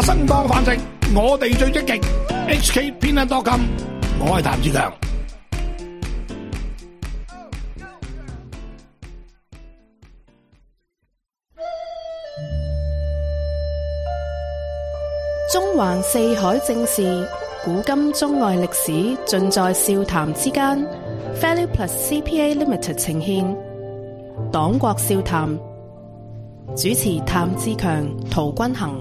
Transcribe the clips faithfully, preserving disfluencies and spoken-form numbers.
生當飯食，我哋最積極。H K 偏袒多金，我係譚志強。 中環四海正事，古今中外歷史，盡在笑談之間。Value Plus C P A Limited 呈現黨國笑談，主持譚志強、陶君行。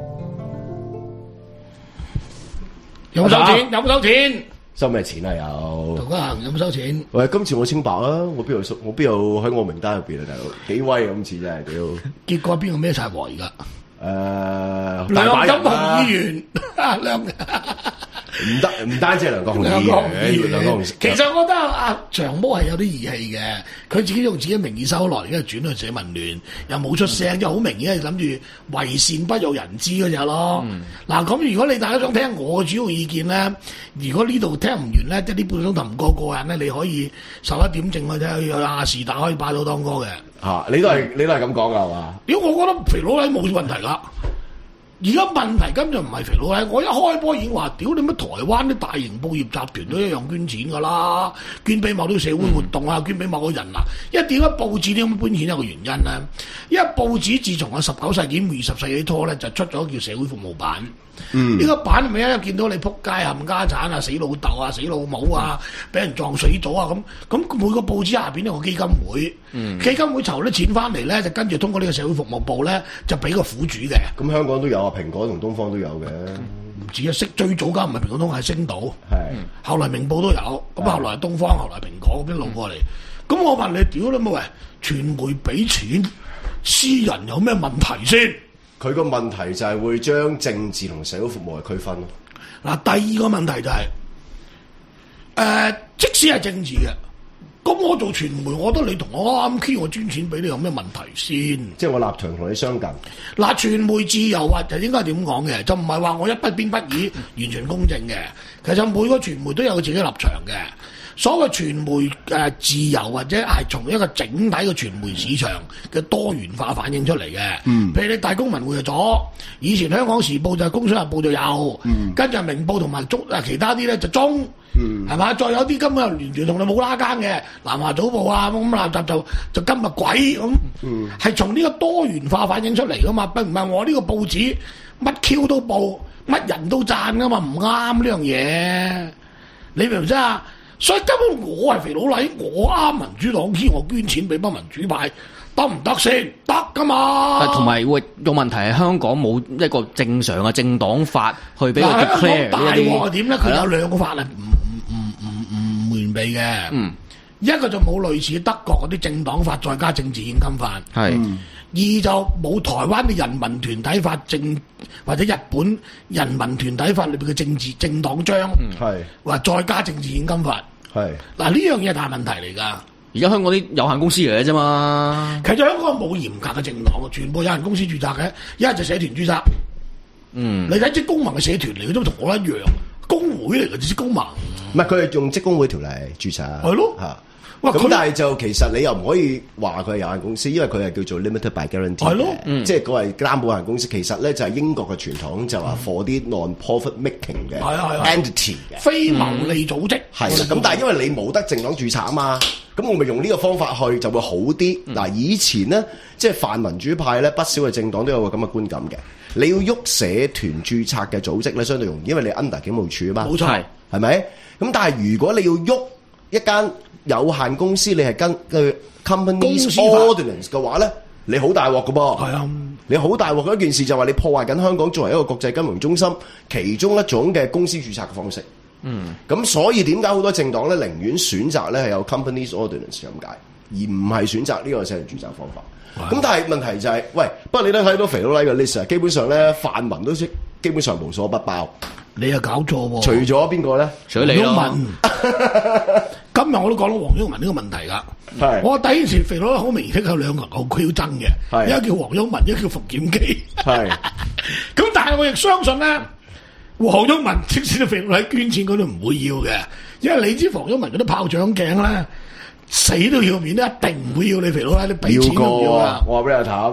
有冇收錢？有冇收錢？ 收咩錢啊？有陶君行有冇收錢？ 喂，今次我清白啊！我邊度我邊度喺我名單入邊啊？大佬幾威啊！今次真係屌。 結果邊個孭晒鑊而家？ 誒，梁錦雄議員，梁唔得，唔單止係梁國雄議員，梁國雄。 其實我覺得阿長毛係有啲義氣嘅，佢自己用自己名義收來，而家轉去社民聯，又冇出聲，即係好明顯係諗住為善不欲人知嗰隻咯。嗱、嗯，咁如果你大家想聽我主要意見咧，如果呢度聽唔完咧，即係呢半個鐘頭唔過過癮咧，你可以十一點正去睇去亞視打可以霸到當歌嘅。 嚇、啊！你都係、嗯、你都係咁講㗎係嘛？ 如果我覺得肥佬黎冇問題啦。而家問題根本就唔係肥佬黎，我一開波已經話：屌你乜台灣啲大型報業集團都一樣捐錢㗎啦，捐俾某啲社會活動啊，嗯、捐俾某個人啊。因為點解報紙點樣搬錢有個原因咧？因為報紙自從啊十九世紀二十世紀初咧就出咗叫社會服務版。嗯，呢個版係咪一見到你撲街冚家產啊、死老豆啊、死老母啊、俾人撞死咗啊咁？咁每個報紙下邊有個基金會，嗯、基金會籌啲錢翻嚟咧，就跟住通過呢個社會服務部咧，就俾個苦主嘅。咁香港都有啊，蘋果同東方都有嘅。 唔止啊，識最早間唔係蘋果東係星島，係、嗯，後來明報都有，咁後來係東方，後來蘋果咁一路過嚟。咁我問你，屌你冇喂，傳媒俾錢，私人有咩問題先？ 佢個問題就係會將政治同社會服務係區分咯。 嗱，第二個問題就係、是，誒、呃，即使係政治嘅，咁我做傳媒，我覺得你同我啱 key 我捐錢俾你有咩問題先？ 即係我立場同你相近。嗱， 傳媒自由或就應該點講嘅？就唔係話我一不偏不倚，完全公正嘅。其實每個傳媒都有自己立場嘅。所謂傳媒誒、呃、自由或者係從一個整體嘅傳媒市場嘅多元化反映出嚟嘅。嗯，譬如你大公文匯就左，以前香港時報就係工商日報就右，嗯，跟住明報同埋中啊其他啲咧就中，嗯，係嘛？再有啲根本就完全同你冇拉更嘅南華早報啊咁垃圾就就今日鬼咁，嗯，係從呢個多元化反映出嚟噶嘛？並唔係我呢個報紙乜 Q 都報，乜人都讚噶嘛？唔啱呢樣嘢，你明唔明啊？所以根本我係肥佬黎，我啱民主黨添，我捐錢俾班民主派得唔得先？得噶嘛？ 同埋會個問題係香港冇一個正常嘅政黨法去俾佢 declare 大鑊係點咧？佢有兩個法係唔唔唔唔唔完備嘅。嗯，一個就冇類似德國嗰啲政黨法，再加政治獻金法。係。嗯，二就冇台灣嘅人民團體法政或者日本人民團體法裏邊嘅政治政黨章。係。話再加政治獻金法。係嗱，呢樣嘢係大問題嚟㗎。 而家香港啲有限公司嚟嘅啫嘛。 其實香港冇嚴格嘅政黨，全部有限公司註冊嘅，一係就社團註冊。嗯，你睇職工盟嘅社團嚟，佢都同我一樣，工會嚟嘅職工盟。 唔係，佢係用職工會條例註冊。 係咯。嚇。 咁但係就其實你又唔可以話佢係有限公司，因為佢係叫做 limited by guarantee 嘅，係咯，嗯、即係佢係擔保有限公司。其實咧就係英國嘅傳統，就話 for 啲 non-profit making 嘅 entity 嘅非牟利組織。 係啦，咁但係因為你冇得政黨註冊啊嘛，咁我咪用呢個方法去就會好啲。嗱、嗯，以前咧即係泛民主派咧，不少嘅政黨都有個咁嘅觀感嘅。你要喐社團註冊嘅組織咧，相對容易，因為你 under 警務處啊嘛，冇錯，係咪？咁但係如果你要喐一間有限公司，你係跟嘅 Companies Ordinance 嘅話咧，你好大鑊㗎噃。係啊，你好大鑊嘅一件事就係話你破壞緊香港作為一個國際金融中心其中一種嘅公司註冊嘅方式。嗯，咁所以點解好多政黨咧寧願選擇咧係有 Companies Ordinance 咁解，而唔係選擇呢個社團註冊方法？咁、啊、但係問題就係、是，喂，不過你都睇到肥佬黎嘅 list 啊，基本上咧泛民都識，基本上無所不包。 你又搞錯喎！ 除咗邊個咧？ 除咗你咯。 今日我都講到黃毓民呢個問題噶。係。我第一時肥佬好明顯有兩個人好區要爭嘅，一個叫黃毓民，一個叫馮檢基。係。咁但係我亦相信咧，黃毓民即使肥佬黎捐錢，佢都唔會要嘅，因為你知黃毓民嗰啲炮仗頸咧，死都要面都一定唔會要你肥佬黎，你俾錢都唔要啊！ 我話俾你睇。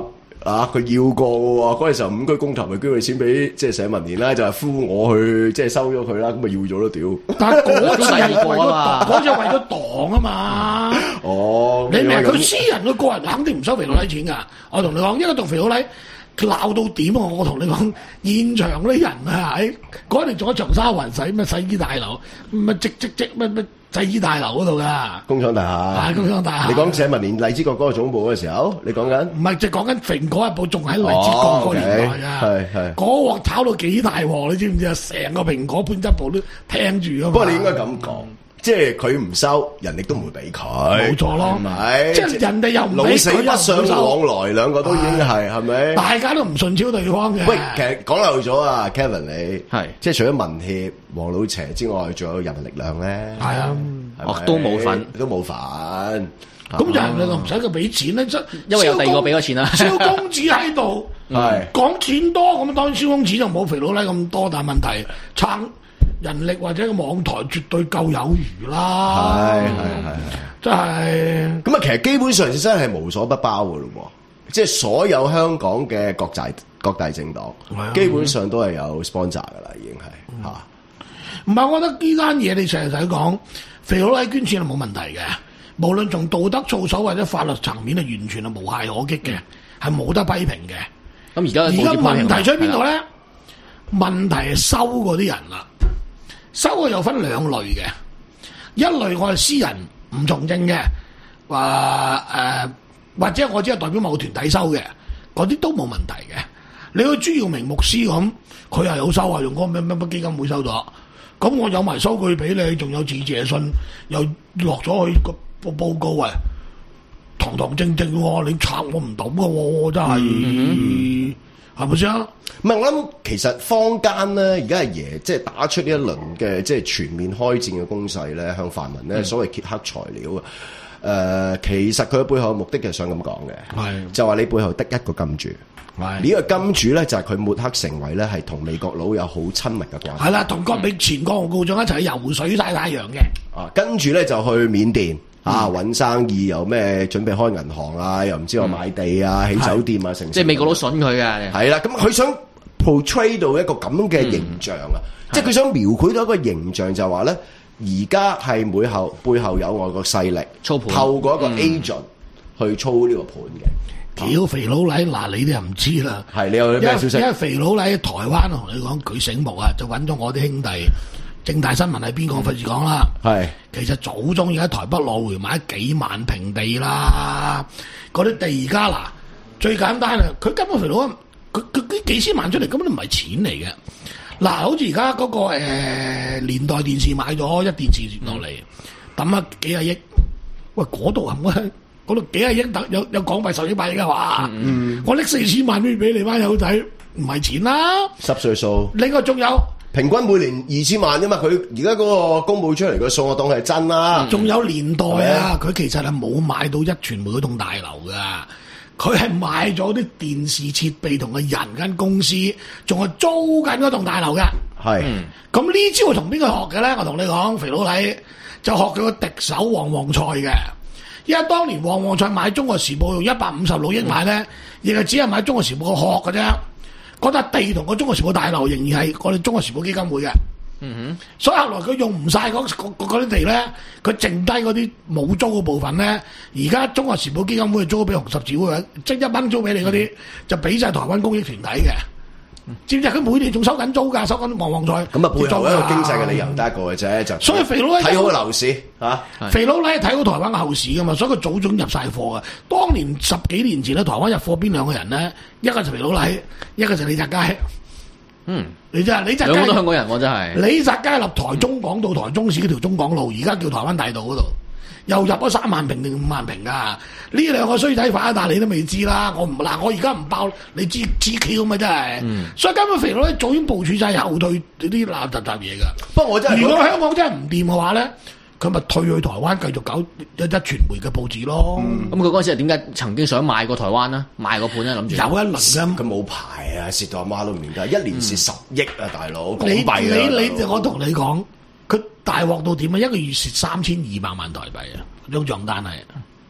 啊，佢要過喎，嗰陣時候五區公投咪捐佢錢俾即係社民連啦，就係呼我去即係收咗佢啦，咁咪要咗咯屌！ 但係嗰次係為過咗啊嘛嗰隻為咗黨啊嘛。 哦， 你明佢咁私人佢個人肯定唔收肥佬黎錢㗎。我同你講，一個同肥佬黎鬧到點啊！我同你講，現場嗰啲人啊，喺嗰陣仲喺長沙灣洗咩洗衣大樓，咩即即即咩咩洗衣大樓嗰度㗎。 工廠大廈， 係工廠大廈你講社民連荔枝角嗰個總部嗰個時候，你講緊？ 唔係，即係講緊蘋果日報仲喺荔枝角嗰個年代啊！ 哦，OK，係係嗰鑊炒到幾大鑊，你知唔知啊？成個蘋果編輯部都聽住啊嘛！ 不過你應該咁講，即係佢唔收，人亦都唔會俾佢。 冇錯咯， 係咪？ 即係人哋又唔老俾佢死不相又唔收往來，兩個都已經係係咪？ 大家都唔順超對方嘅。 喂，其實講漏咗啊，Kevin 你係即係除咗民協、黃老邪之外，仲有人民力量咧。 係啊， 係咪哦都冇份， 都冇份。 咁人哋就唔使佢俾錢咧，即因為有第二個俾咗錢啦蕭公子喺度， 係講錢多咁，當然蕭公子就冇肥佬黎咁多，但係問題撐人力或者個網台絕對夠有餘啦。 係係係。 真係咁啊，其實基本上真係無所不包嘅咯喎，即係所有香港嘅各大各大政黨， 啊基本上都係有 sponsor 噶啦，已經係嚇。 唔係？我覺得呢單嘢你成日睇講肥佬黎捐錢係冇問題嘅，無論從道德操守或者法律層面係完全係無懈可擊嘅，係冇得批評嘅。 咁而家而家問題在邊度咧？問題係收嗰啲人啦，收嘅又分兩類嘅，一類我係私人唔從政嘅，話誒、呃、或者我只係代表某個團體收嘅，嗰啲都冇問題嘅。你去朱耀明牧師咁，佢係有收啊，用嗰個咩咩乜基金會收咗，咁我有埋收據俾你，仲有致謝信又落咗去個個報告啊，堂堂正正喎，你拆我唔到嘅喎，真係係咪先啊？ 唔係，我諗其實坊間咧，而家係爺即係打出呢一輪嘅即係全面開戰嘅攻勢咧，向泛民咧、嗯、所謂揭黑材料啊。誒、呃，其實佢嘅背後嘅目的就係想咁講嘅， 係就話你背後得一個金主， 係呢個金主咧就係佢抹黑成為咧係同美國佬有好親密嘅關係。 係啦，同國美前國務部長一齊游水曬太陽嘅。 啊，跟住咧就去緬甸。啊！揾生意又咩？準備開銀行啊，又唔知我買地啊、起、嗯、酒店啊，成即係美國佬筍佢嘅。 係啦，咁佢想 portray 到一個咁嘅形象啊，嗯、即係佢想描繪到一個形象，就係話咧，而家係背後背後有外國勢力操盤， 透過一個 agent、嗯、去操呢個盤嘅。 屌肥佬黎，嗱你哋又唔知啦。 係你有咩消息？ 因為肥佬黎喺台灣同你講，佢醒目啊，就揾咗我啲兄弟。正大新聞係邊個？費事講啦。係，其實早中已經喺台北羅回買幾萬平地啦。嗰啲地而家嗱，最簡單啊，佢根本肥佬，佢佢啲幾千萬出嚟，根本都唔係錢嚟嘅。嗱，好似而家嗰個誒、呃、年代電視買咗一電視落嚟，抌咗幾廿億。喂，嗰度係咪？嗰度幾廿億得有有港幣十億百億嘅話，嗯、我拎四千萬俾俾你班友仔，唔係錢啦。 濕碎數。另外仲有。平均每年二千萬啫嘛，佢而家嗰個公佈出嚟嘅數，我當係真啦。仲、嗯、有年代啊，佢其實係冇買到一傳媒嗰棟大樓噶，佢係買咗啲電視設備同個人間公司，仲係租緊嗰棟大樓嘅。係，咁呢、嗯、招同邊個學嘅咧？我同你講，肥佬黎就學佢個敵手黃旺賽嘅，因為當年黃旺賽買中國時報用一百五十六億買咧，亦係、嗯、只係買中國時報個殼嘅啫。嗰笪地同個中國時報大樓仍然係我哋中國時報基金會嘅，嗯哼，所以後來佢用唔晒嗰啲地咧，佢剩低嗰啲冇租嘅部分咧，而家中國時報基金會租俾紅十字會，即一蚊租俾你嗰啲，嗯、就俾晒台灣公益團體嘅。知唔知佢每年仲收緊租㗎，收緊旺旺賽。咁啊，背後一個經濟嘅理由得一個嘅啫，就所以肥佬黎睇好個樓市嚇，肥佬黎係睇好台灣嘅後市㗎嘛，所以佢早早入晒貨㗎。當年十幾年前咧，台灣入貨邊兩個人咧？一個就肥佬黎，一個就李澤楷。嗯，你真係李澤楷。兩個都香港人喎，真係。李澤楷立台中港到台中市嗰條中港路，而家叫台灣大道嗰度。又入咗三萬平定五萬平噶，呢兩個衰仔反一但你都未知啦。我唔嗱，我而家唔爆，你知知 Q 嘛真係。嗯、所以根本肥佬咧早已經部署晒後退呢啲垃圾雜嘢噶。不過我真係，如果香港真係唔掂嘅話咧，佢咪退去台灣繼續搞一一傳媒嘅報紙咯。咁佢嗰陣時係點解曾經想賣過台灣啊？賣個盤咧諗住有一輪嘅，佢冇牌啊，蝕到阿媽都唔認得，一年蝕十億啊，大佬港幣啊！你你你，我同你講。佢大鑊到點啊？一個月蝕三千二百萬台幣啊！張賬單係，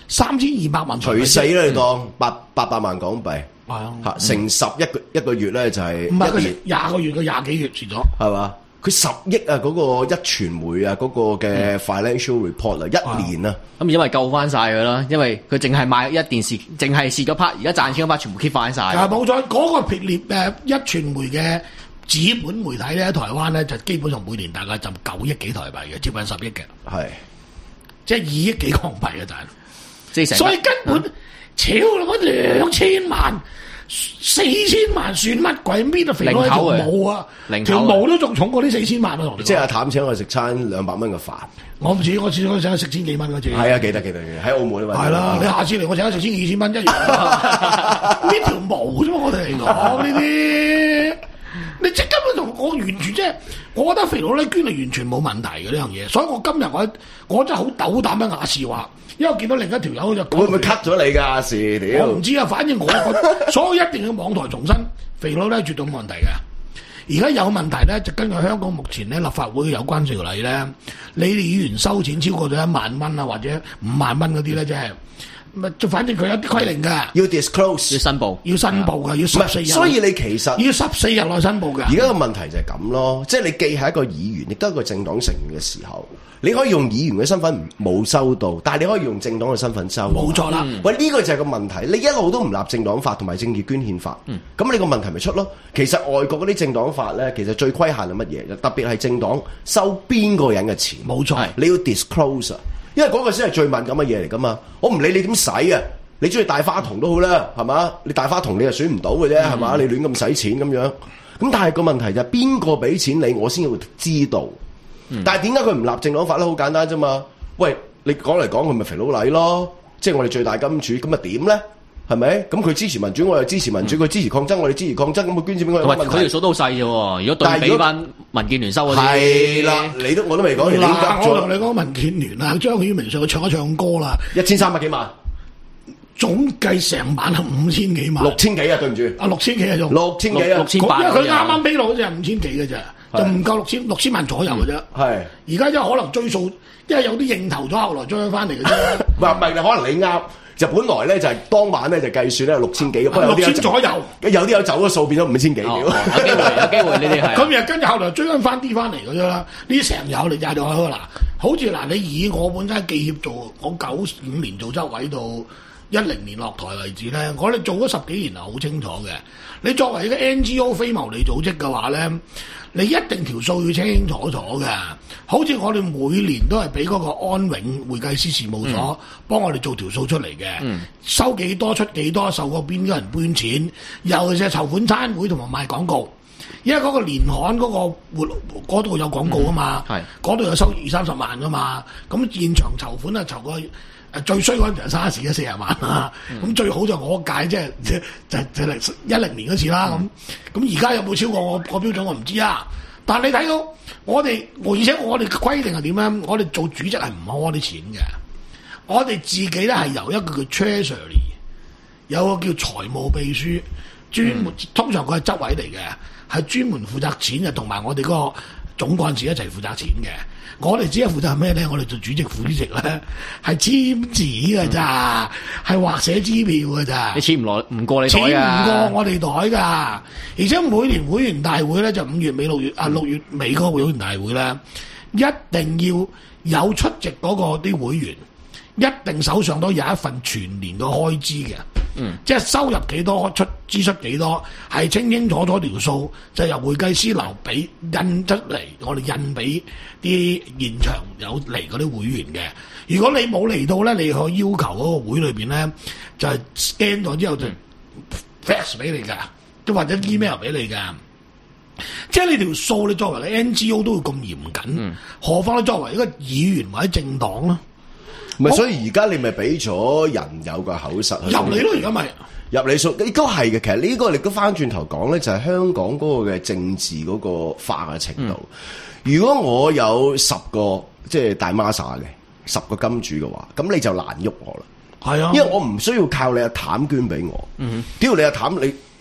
三千二百萬除四啦，你當八八百萬港幣。 係啊， 嚇乘十一個一個月咧就係唔係佢一年廿個月，佢廿幾月蝕咗。 係嘛？佢十億啊！嗰、個一傳媒啊，嗰、個嘅 financial report 啊，一年啊， 咁因為救翻晒佢啦，因為佢淨係賣一電視，淨係蝕咗 part，而家賺錢嗰 part 全部 keep 翻晒。 啊，冇錯，嗰、個列誒一傳媒嘅紙本媒體咧，喺台灣咧就基本上每年大概就九億幾台幣嘅，接近十億嘅， 係即係二億幾港幣嘅賺。 即係成， 所以根本超咗兩千萬。四千萬算乜鬼？搣到肥佬條毛啊！條毛都仲重過呢四千萬啊！同你即係阿譚請我食餐兩百蚊嘅飯， 我唔似我試過請食千幾蚊嗰次。 係啊，記得記得記得，喺澳門啊嘛。 係啦，你下次嚟我請食千二千蚊一樣。搣條毛啫嘛，我哋嚟講呢啲，你即根本同我完全即係，我覺得肥佬咧捐係完全冇問題嘅呢樣嘢。所以我今日我我真係好斗膽喺亞視話。因為我見到另一條友就會唔會 cut 咗你㗎？是屌， 我唔知啊，反正我覺得所以一定要網台重申，肥佬咧絕對冇問題嘅。而家有問題咧，就根據香港目前咧立法會有關條例咧，你哋議員收錢超過咗一萬蚊啊，或者五萬蚊嗰啲咧，即係咪就反正佢有啲規定㗎， 要 disclose 要申報， 要申報㗎，要十四日。 所以你其實要十四日內申報㗎。 而家個問題就係咁咯，即係你既係一個議員，亦都係一個政黨成員嘅時候，你可以用議員嘅身份冇收到，但係你可以用政黨嘅身份收。 冇錯啦。 喂，呢個就係個問題，你一路都唔立政黨法同埋政治捐獻法，咁、嗯、你個問題咪出咯？其實外國嗰啲政黨法咧，其實最規限係乜嘢？特別係政黨收邊個人嘅錢。 冇錯， 你要 disclose， 因為嗰個先係最敏感嘅嘢嚟噶嘛。我唔理你點使啊！你中意大花筒都好啦，係嘛？你大花筒你又選唔到嘅啫，係嘛、嗯？你亂咁使錢咁樣，咁但係個問題就係邊個俾錢你，我先會知道。嗯、但係點解佢唔立政黨法咧？好簡單啫嘛。喂，你講嚟講去咪肥佬黎咯，即係我哋最大金主，咁咪點咧？係咪？咁佢支持民主，我又支持民主；佢、嗯、支持抗爭，我哋支持抗爭。咁佢捐錢俾我有乜問題？佢條數都好細啫喎。如果對比翻民建聯收嗰啲， 係啦，你都我都未講完。 嗱，我同你講民建聯啊，張曉明上去唱一唱歌啦， 一千三百幾萬。 總計成晚係五千幾萬， 六千幾啊！對唔住， 啊六千幾啊，仲六千幾啊， 六千八， 因為佢啱啱披露嗰隻係五千幾嘅啫，就唔夠六千六千萬左右嘅啫。係，而家因為可能追數，因為有啲認頭咗，後來追翻嚟嘅啫。唔係唔係，可能你啱，就本來咧就係當晚咧就計算咧六千幾，不過有啲六千左右，有啲有走咗數變咗五千幾。有機會，有機會呢啲係。 咁又跟住後來追翻翻啲翻嚟嘅啫啦，呢啲成日有嚟踩到開嗱，好似嗱你以我本身記協做，我九五年做執委到一零年落台為止咧，我哋做咗十幾年係好清楚嘅。你作為一個 N G O 非牟利組織嘅話咧，你一定條數要清清楚楚嘅。好似我哋每年都係俾嗰個安永會計師事務所、嗯、幫我哋做條數出嚟嘅，嗯、收幾多出幾多，受過邊啲人搬錢，尤其是籌款餐會同埋賣廣告。因為嗰個年刊嗰個活嗰度有廣告啊嘛，嗰度、嗯、有收二三十萬噶嘛，咁現場籌款啊籌個。誒最衰嗰陣就係沙士嘅四十萬啦，咁、嗯、最好就我屆即係即就就嚟一零年嗰次啦，咁咁而家有冇超過我個標準我唔知啊，但係你睇到我哋，而且我哋嘅規定係點咧？我哋做主席係唔攞啲錢嘅，我哋自己咧係由一個叫 treasury， 有個叫財務秘書，專門、嗯、通常佢係執委嚟嘅，係專門負責錢嘅，同埋我哋嗰個總幹事一齊負責錢嘅。我哋只係負責係咩咧？我哋做主席、副主席咧，係簽字㗎咋，係畫寫支票㗎咋。 你錢唔攞唔過你袋㗎。 錢唔過我哋袋㗎，而且每年會員大會咧就五月尾六月啊六月尾嗰個會員大會咧，一定要有出席嗰個啲會員，一定手上都有一份全年嘅開支嘅。嗯，即係收入幾多，出支出幾多，係清清楚楚條數，就由會計師樓俾印出嚟，我哋印俾啲現場有嚟嗰啲會員嘅。如果你冇嚟到咧，你可以要求嗰個會裏邊咧，就係 scan 咗之後就 fax 俾你㗎，都或者 email 俾你㗎。即係你條數，你作為你 N G O 都會咁嚴謹，嗯、何況你作為一個議員或者政黨啦。 唔係，所以而家你咪俾咗人有個口實入嚟咯，而家咪入你數，亦都係嘅。其實呢個你都翻轉頭講咧，就係香港嗰個嘅政治嗰個化嘅程度。嗯、如果我有十個即係大孖沙嘅十個金主嘅話，咁你就難喐我啦。係啊，因為我唔需要靠你阿譚捐俾我。嗯哼，只要你阿譚你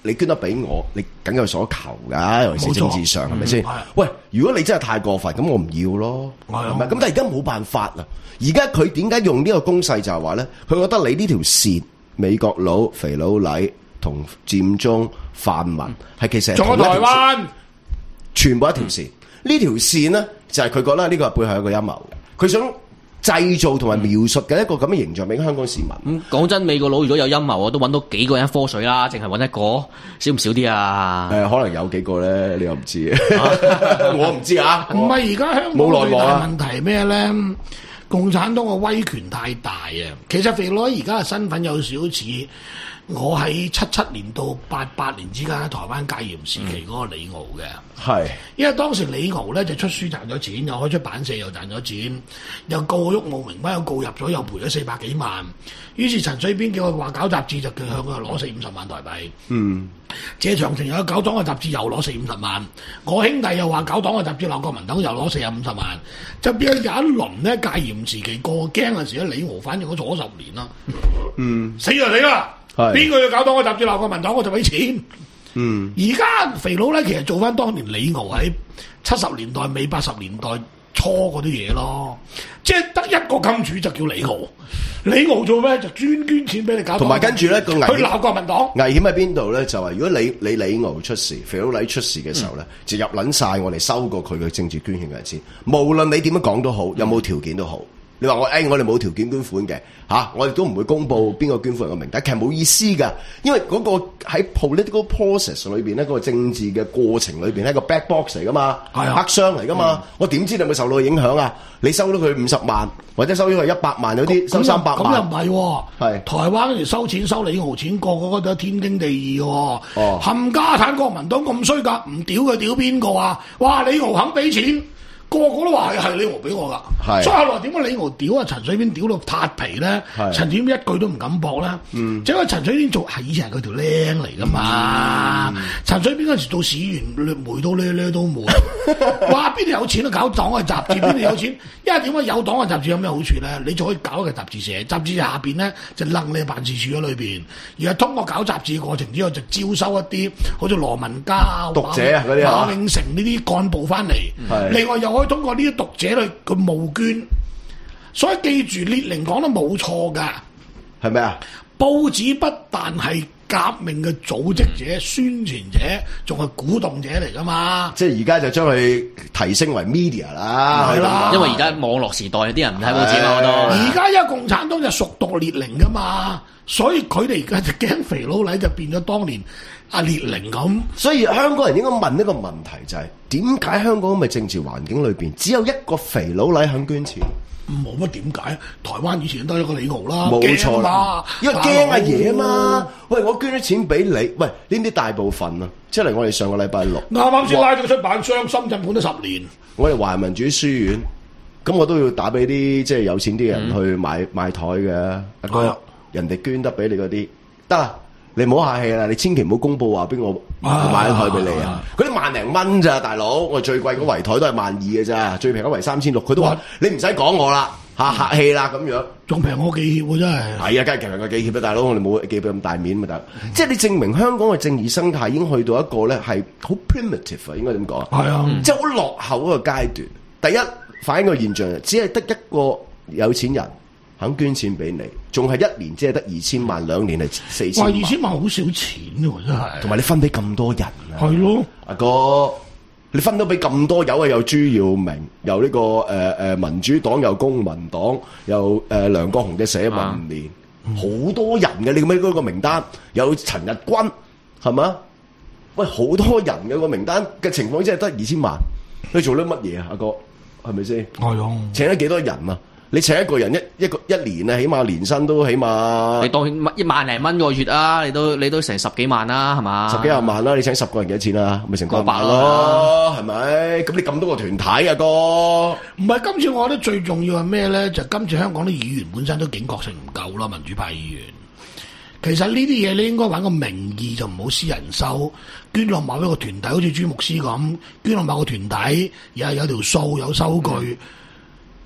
你捐得俾我，你梗有所求㗎，尤其是政治上係咪先？ 嗯係喂，如果你真係太過分，咁我唔要咯， 係啊係咪？咁但係而家冇辦法啦。而家佢點解用呢個攻勢就係話咧？佢覺得你呢條線，美國佬、肥佬黎同佔中泛民係其實係仲有台同一條線， 灣， 全部一條線。呢條線咧就係佢覺得呢個係背後有一個陰謀嘅，佢想製造同埋描述嘅一個咁嘅形象俾香港市民。 咁講真，美國佬如果有陰謀，我都揾到幾個人科水啦，淨係揾一個，少唔少啲啊？ 誒、可能有幾個咧，你又唔知，我唔知啊。 唔係而家香港冇內幕最大啊問題係咩咧？共產黨嘅威權太大啊！其實肥佬而家嘅身份有少少似我喺七七年到八八年之間喺台灣戒嚴時期嗰個李敖嘅。 係因為當時李敖咧就出書賺咗錢，又開出版社又賺咗錢，又告鬱慕明輝又告入咗，又賠咗四百幾萬。於是陳水扁叫佢話搞雜誌，就叫向佢攞四五十萬台幣。 嗯， 謝長廷又搞黨嘅雜誌，又攞四五十萬。我兄弟又話搞黨嘅雜誌鬧國民黨，又攞四十五十萬。就變咗有一輪咧戒嚴時期過驚嘅時咧，李敖反正我坐咗十年啦。 嗯， 死就死啦！ 係邊個要搞黨嘅雜誌鬧國民黨，我就俾錢。 嗯， 而家肥佬咧，其實做翻當年李敖喺七十年代尾八十年代初嗰啲嘢咯，即係得一個金主就叫李敖。李敖做咩就專捐錢俾你搞黨， 同埋跟住咧個危險去鬧國民黨。 危險喺邊度咧？就係如果你你李敖出事，肥佬黎出事嘅時候咧， 嗯就入撚晒我哋收過佢嘅政治捐獻嘅錢，無論你點樣講都好，有冇條件都好。你話我誒、哎，我哋冇條件捐款嘅嚇、啊，我哋都唔會公佈邊個捐款人嘅名單，其實冇意思㗎，因為嗰個喺 political process 裏邊咧，嗰個政治嘅過程裏邊係一個 black box 嚟㗎嘛， 係啊黑箱嚟㗎嘛，嗯、我點知你有冇受到佢影響啊？你收到佢五十萬，或者收咗佢一百萬，有啲收三百萬， 咁又唔係喎， 係台灣嗰條收錢收李敖錢，個個嗰度天經地義嘅喎。 哦冚家產國民黨咁衰格，唔屌佢屌邊個啊？哇！李敖肯俾錢。個個都話係係李敖俾我噶， 係所以後來點解李敖屌啊陳水扁屌到塌皮咧？ 係陳水扁一句都唔敢駁咧，嗯，就因為陳水扁做係以前係佢條僆嚟噶嘛。 嗯、 陳水扁嗰時做市員，霉到咧咧都霉，哇！邊度有錢都搞黨嘅雜誌，邊度有錢？因為點解有黨嘅雜誌有咩好處咧？你就可以搞一個雜誌社，雜誌社下邊咧就楞你辦事處喺裏邊，而係通過搞雜誌嘅過程之後，就招收一啲好似羅文嘉啊、 讀者啊嗰啲啊馬永成呢啲幹部翻嚟， 係另外又可以通過呢啲讀者去個募捐，所以記住列寧講得冇錯㗎。 係咪啊？ 報紙不但係革命嘅組織者、宣傳者，仲係鼓動者嚟㗎嘛。 即係而家就將佢提升為 media 啦， 係啦因為而家網絡時代，啲人唔睇報紙嘛，我都。 而家因為共產黨就熟讀列寧㗎嘛，所以佢哋而家就驚肥佬黎就變咗當年阿列寧咁。 所以香港人應該問一個問題就係點解香港咁嘅政治環境裏邊只有一個肥佬黎肯捐錢？ 冇乜點解？台灣以前都有一個李敖啦， 冇錯驚啦嘛， 因為驚阿爺啊嘛。喂，我捐咗錢俾你，喂，呢啲大部分啊，即係嚟我哋上個禮拜六啱啱先拉咗個出版商，深圳管咗十年。 我哋華人民主書院，咁我都要打俾啲即係有錢啲人去買買台嘅。阿哥， 係啊人哋捐得俾你嗰啲得啦，你唔好客氣啦，你千祈唔好公佈話邊個買咗台俾你啊！嗰啲萬零蚊咋，大佬，我最貴嗰圍台都係萬二嘅咋，最平嗰圍三千六，佢都話你唔使講我啦，嚇客氣啦咁樣。 仲平我幾協喎真係。 係啊，梗係平過記協啦，大佬，我哋冇記協咁大面咪得。即係你證明香港嘅政治生態已經去到一個咧係好 primitive 啊，應該點講啊？ 係啊， 即係好落後嗰個階段。第一反映個現象，只係得一個有錢人肯捐錢俾你，仲係一年只係得二千萬，兩年係四千哇！ 萬。 二千萬好少錢喎，真係。 同埋你分俾咁多人啊， 係咯， 阿哥，你分到俾咁多友啊，有朱耀明，有呢、這個誒誒、呃、民主黨，有公民黨，有誒、呃、梁國雄嘅社民連，好、啊、多人嘅，你咁樣嗰個名單，有陳日君，係嘛？喂，好多人嘅、那個名單嘅情況，真係得二千萬，你做咗乜嘢啊？阿哥，係咪先？ 係啊， 請咗幾多人啊？你請一個人一一個一年啊，起碼年薪都起碼你當一萬零蚊個月啊，你都你都成十幾萬啦，係嘛？ 十幾廿萬啦，你請十個人幾多錢啊？咪成個百過百咯，係咪？咁你咁多個團體啊，哥， 唔係今次我覺得最重要係咩咧？就今次香港啲議員本身都警覺性唔夠啦，民主派議員。其實呢啲嘢你應該揾個名義，就唔好私人收，捐落某一個團體，好似朱牧師咁，捐落某個團體，又係有條數有收據。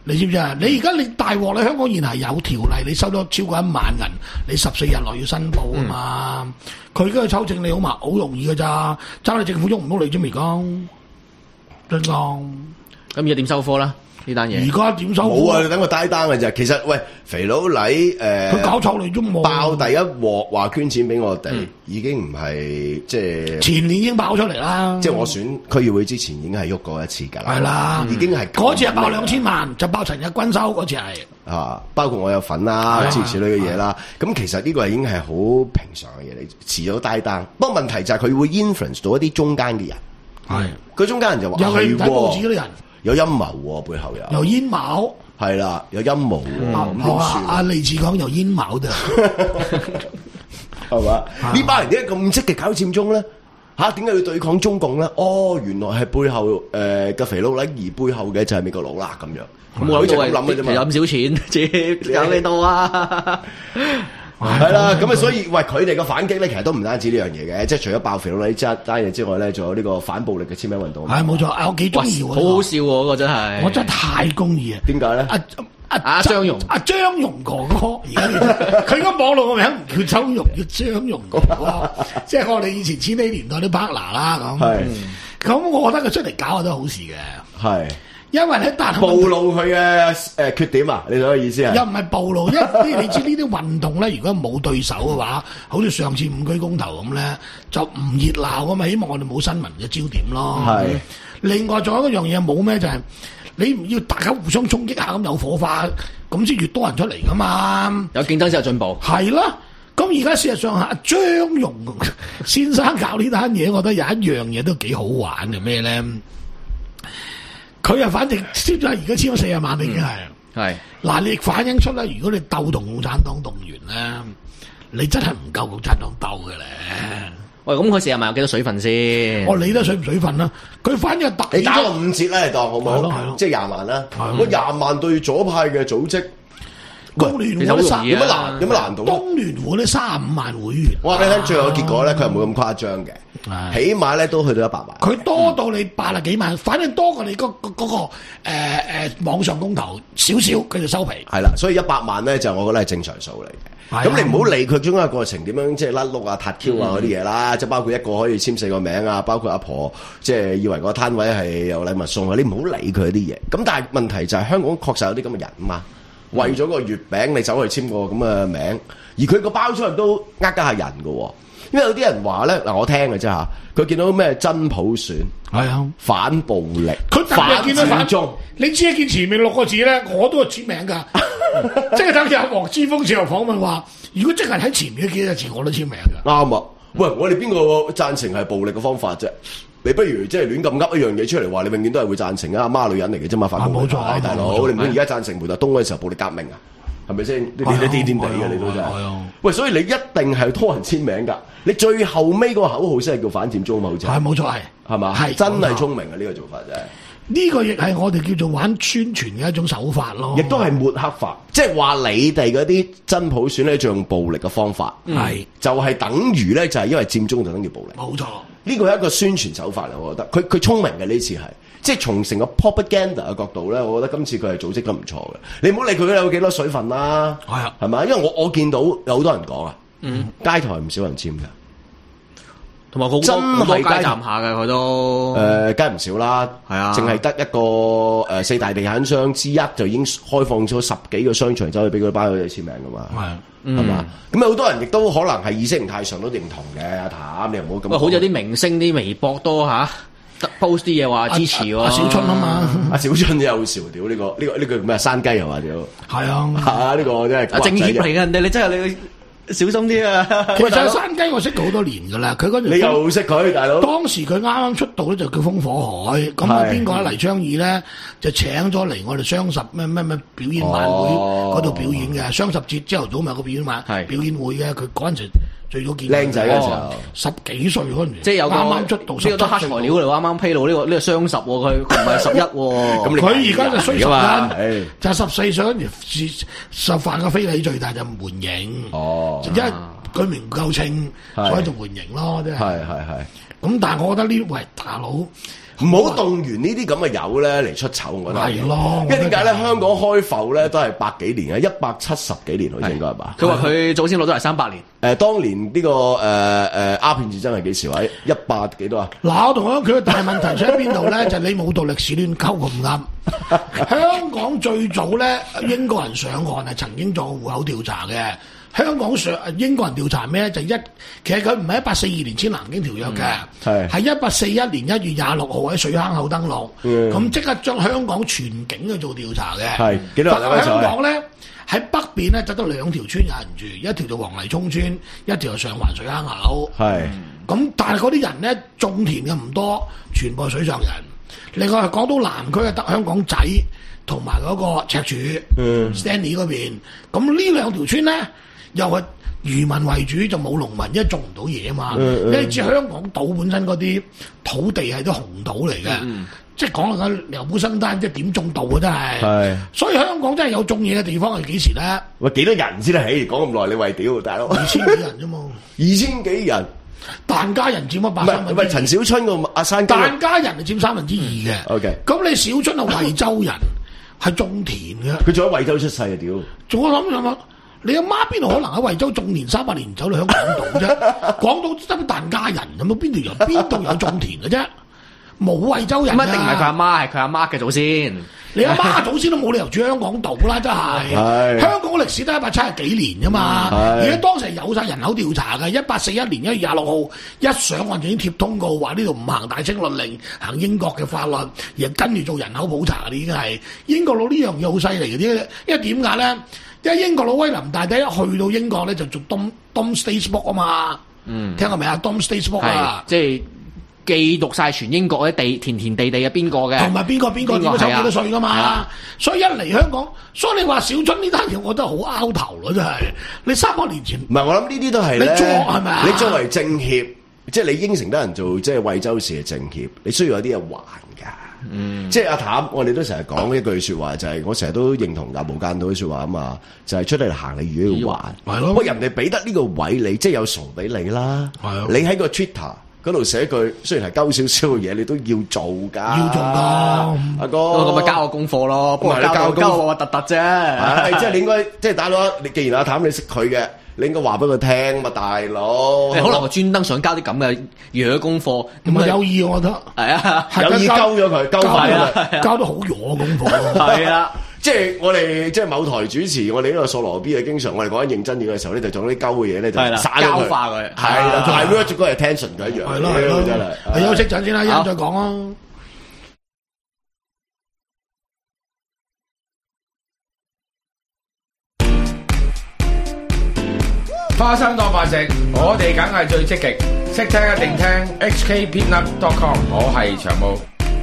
你知唔知啊？你而家你大鑊，你香港現係有條例，你收咗超過一萬銀，你十四日內要申報啊嘛。佢而家去抽證你好嘛，好容易㗎咋，爭你政府喐唔到你啫，而家真㗎。 咁而家點收科啦？呢單嘢而家點收？ 冇啊！你等我低單嘅啫。其實喂，肥佬黎誒， 佢搞錯你啫嘛。 爆第一鑊話捐錢俾我哋， 嗯已經唔係即係前年已經爆出嚟啦。 即係我選區議會之前已經係喐過一次㗎啦。 係啦， 已經係嗰次係爆兩千萬，就爆陳日君收嗰次係。 啊，包括我有份啦，諸如此類嘅嘢啦。咁其實呢個已經係好平常嘅嘢，你遲咗低單。不過問題就係佢會 influence 到一啲中間嘅人。 係佢中間人就話又係唔睇報紙嗰啲人。 有陰謀喎，背後有有煙謀， 係啦，有陰謀喎，咁點啊算？ 阿利志講有煙謀嘅， 係嘛？呢班人點解咁積極搞佔中咧？嚇，點解要對抗中共咧？哦，原來係背後誒嘅肥佬黎，而背後嘅就係美國佬啦咁樣。 咁我好似諗咁諗嘅啫嘛。 有咁少錢，接有幾多啊？ 係啦，咁啊，所以喂，佢哋嘅反擊咧，其實都唔單止呢樣嘢嘅，即係除咗爆肥佬黎呢單嘢之外咧，仲有呢個反暴力嘅簽名運動。 係冇錯，啊我幾中意喎， 好好笑喎，嗰個真係。 我真係太中意啊！ 點解咧？ 阿阿阿張蓉阿張蓉哥哥，而家佢個網絡個名唔叫周蓉，叫張蓉哥哥，即係我哋以前千禧年代啲 partner 啦咁。 係， 咁我覺得佢出嚟搞都係好事嘅， 係因為咧，但係暴露佢嘅誒缺點啊！你所嘅意思係？ 又唔係暴露，因為你知呢啲運動咧，如果冇對手嘅話，好似上次五區公投咁咧，就唔熱鬧噶嘛。希望我哋冇新聞嘅焦點咯。 係。 另外仲有一樣嘢冇咩，就係、是、你唔要大家互相衝擊下咁有火花，咁先越多人出嚟噶嘛。 有競爭先有進步。 係啦。咁而家事實上阿張蓉先生搞呢單嘢，我覺得有一樣嘢都幾好玩嘅咩咧？佢啊，反正簽咗，而家簽咗四十萬已經係。 係嗱，你反映出咧，如果你鬥同共產黨動員咧，你真係唔夠共產黨鬥嘅咧。 喂，咁佢四十萬有幾多水分先？ 我理得水唔水分啦，佢反正特你打個五折啦，你當好唔好？ 係咯係咯即係廿萬啦。 係咯嗰廿萬對左派嘅組織， 工聯其實好會都三容易啊有乜難？有乜難度啊？ 工聯會咧三十五萬會員， 我話俾你聽，最後嘅結果咧，佢係冇咁誇張嘅， 係起碼咧都去到一百萬。 佢多到你八十幾萬，反正多過你嗰嗰嗰個誒誒網上公投少少，佢就收皮。 係啦，所以一百萬咧就我覺得係正常數嚟嘅。 係啊咁你唔好理佢中間嘅過程點樣，即係甩碌啊、撻 Q 啊嗰啲嘢啦，即係包括一個可以簽四個名啊，包括阿婆即係以為個攤位係有禮物送啊，你唔好理佢啲嘢。咁但係問題就係香港確實有啲咁嘅人啊嘛，為咗個月餅你走去簽個咁嘅名，而佢個包出嚟都呃得下人㗎喎。因為有啲人話咧，嗱我聽嘅啫嚇，佢見到咩真普選， 係啊， 反暴力， 佢特別見到反中， 你知一見前面六個字咧，我都係簽名㗎，即係等於阿黃之鋒接受訪問話，如果真係喺前面嗰幾個字，我都簽名㗎。 啱啊！喂，我哋邊個贊成係暴力嘅方法啫？你不如即係亂咁噏一樣嘢出嚟話，你永遠都係會贊成啊！阿媽女人嚟嘅啫嘛，反暴力， 冇錯啊大佬， 冇錯你唔好而家贊成毛澤東嗰陣時候暴力革命啊？係咪先？你係啊你癲癲地嘅， 係啊你都真係係啊。 喂，所以你一定係多人簽名㗎。你最後尾嗰個口號先係叫反佔中嘛？好似係冇錯係係嘛？ 係真係冇錯聰明啊！呢個做法真係。 呢個亦係我哋叫做玩宣傳嘅一種手法咯， 亦都係抹黑法，即係話你哋嗰啲真普選咧，就用暴力嘅方法， 係就係等於咧，就係因為佔中就等於暴力。 冇錯。 呢個係一個宣傳手法嚟，我覺得佢佢聰明嘅呢次係，即係從成個 propaganda 嘅角度咧，我覺得今次佢係組織得唔錯嘅。你唔好理佢有幾多水分啦， 係啊， 係咪？因為我我見到有好多人講啊， 嗯， 街台唔少人簽嘅。 同埋好真多好多係街站下嘅佢都， 誒，梗係唔少啦， 係啊淨係得一個誒四大地產商之一就已經開放咗十幾個商場走去俾佢班佢哋簽名噶嘛， 係係嘛？咁有好多人亦都可能係意識形態上都認同嘅，阿譚你又唔好咁講。 喂，好似有啲明星啲微博都嚇 post 啲嘢話支持喎， 阿小春啊嘛， 阿小春又好笑屌呢個呢個呢個咩山雞又話屌， 係啊。 啊呢個真係啊政協嚟嘅人哋，你真係你小心啲啊！ 其實山雞我識佢好多年㗎啦，佢嗰陣你又識佢大佬？ 當時佢啱啱出道咧就叫風火海，咁啊係邊個啊黎昌義咧就請咗嚟我哋雙十咩咩咩表演晚會嗰度表演嘅，雙十節朝頭早咪有個表演晚係表演會嘅，佢嗰陣時最早見靚仔嘅時候哦十幾歲嗰陣時， 即係有個啱啱出道， 呢個都黑材料嚟喎，啱啱披露呢個呢個雙十喎，佢佢唔係十一喎。 咁你佢而家就衰十㗎嘛唉間，就十四歲嗰陣時受犯嘅非禮最大就係瞞影。 哦， 因為居民唔夠稱， 係所以就緩刑咯，即係。 係係係。 咁但係我覺得呢位大佬唔好動員呢啲咁嘅友咧嚟出醜，我覺得係咯。 因為點解咧？香港開埠咧都係百幾年嘅，一百七十幾年好似應該係嘛？ 佢話佢祖先攞咗嚟三百年。 誒，當年呢個誒誒鴉片戰爭係幾時話？一百幾多啊？ 嗱，我同佢講，佢嘅大問題出喺邊度咧？就係你冇讀歷史亂鳩咁啱。香港最早咧，英國人上岸係曾經做戶口調查嘅。香港上英國人調查咩咧？就一其實佢唔係一八四二年簽南京條約嘅，係一八四一年一月廿六號喺水坑口登陸，咁即、嗯、刻將香港全境去做調查嘅。係幾多人啊？香港咧喺北邊咧就得兩條村有人住，一條就黃泥涌村，一條就上環水坑口。係咁，但係嗰啲人咧種田嘅唔多，全部係水上人。另外係講到南區係得香港仔同埋嗰個赤柱、嗯、Stanley 嗰邊。咁呢兩條村咧，又係漁民為主，就冇農民，因為種唔到嘢啊嘛。嗯嗯、因為知香港島本身嗰啲土地係啲紅土嚟嘅，嗯、即係講緊牛埔生丹，即係點種稻啊！真係。係。所以香港真係有種嘢嘅地方係幾時咧？喂，幾多人先得起？講咁耐，你為屌大佬？二千幾人啫嘛。二千幾人，疍家人佔咗八三分之二。唔係陳小春個阿山。疍家人係佔三分之二嘅。O K。咁你小春係惠州人，係種田嘅。佢仲喺惠州出世啊！屌。仲我諗諗諗。你阿媽邊度可能喺惠州種田三百年走到香港島啫？港島得疍家人咁啊？邊度有邊度有種田嘅啫？冇惠州人啊！咁一定唔係佢阿媽，係佢阿媽嘅祖先。你阿媽祖先都冇理由住香港島啦，真係。香港歷史都一百七十幾年㗎嘛。而家當時有晒人口調查嘅，一八四一年一月廿六號一上岸就已經貼通告話呢度唔行大清律令，行英國嘅法律，而跟住做人口普查嘅已經係英國佬呢樣嘢好犀利嘅啲，因為點解咧？因為英國佬威林大帝一去到英國咧，就做 Dom Domesday Book 啊嘛，嗯，聽過未啊 Domesday Book 啊，即係記錄晒全英國啲地田田地地嘅邊個嘅，同埋邊個邊個點樣抽幾多稅噶嘛，所以一嚟香港，所以你話小春呢單嘢，我覺得好拗頭咯，真係。你三百年前唔係，我諗呢啲都係你作係咪啊？你作為政協，即係你應承得人做，即係惠州市嘅政協，你需要有啲嘢還㗎。嗯，即係阿譚，我哋都成日講一句説話，就係、是、我成日都認同㗎，無間道嘅説話啊嘛，就係、是、出嚟行，你如果要還，係咯，喂，人哋俾得呢個位你，即係有崇俾你啦，係啊，你喺個 Twitter 嗰度寫句，雖然係鳩少少嘅嘢，你都要做㗎，要做㗎，阿哥，咁咪交個功課咯，不過你交交我突突啫，係即係你應該，即係打佬，你既然阿譚你識佢嘅。你應該話俾佢聽嘛，大佬。可能我專登想交啲咁嘅嘢功課，唔係有意，我覺得係啊，有意鳩咗佢，鳩快啦，交得好弱功課。係啊，即係我哋即係某台主持，我哋呢個索羅 B 啊，經常我哋講緊認真嘢嘅時候咧，就做啲鳩嘅嘢咧，就散咗佢，化佢，係啦，係 work 嗰 attention 嘅一樣。係咯係咯，真係。你休息陣先啦，一陣再講啊。 花生當飯食，我哋梗係最積極，識聽一定聽 H K Peanut dot com， 我係長毛。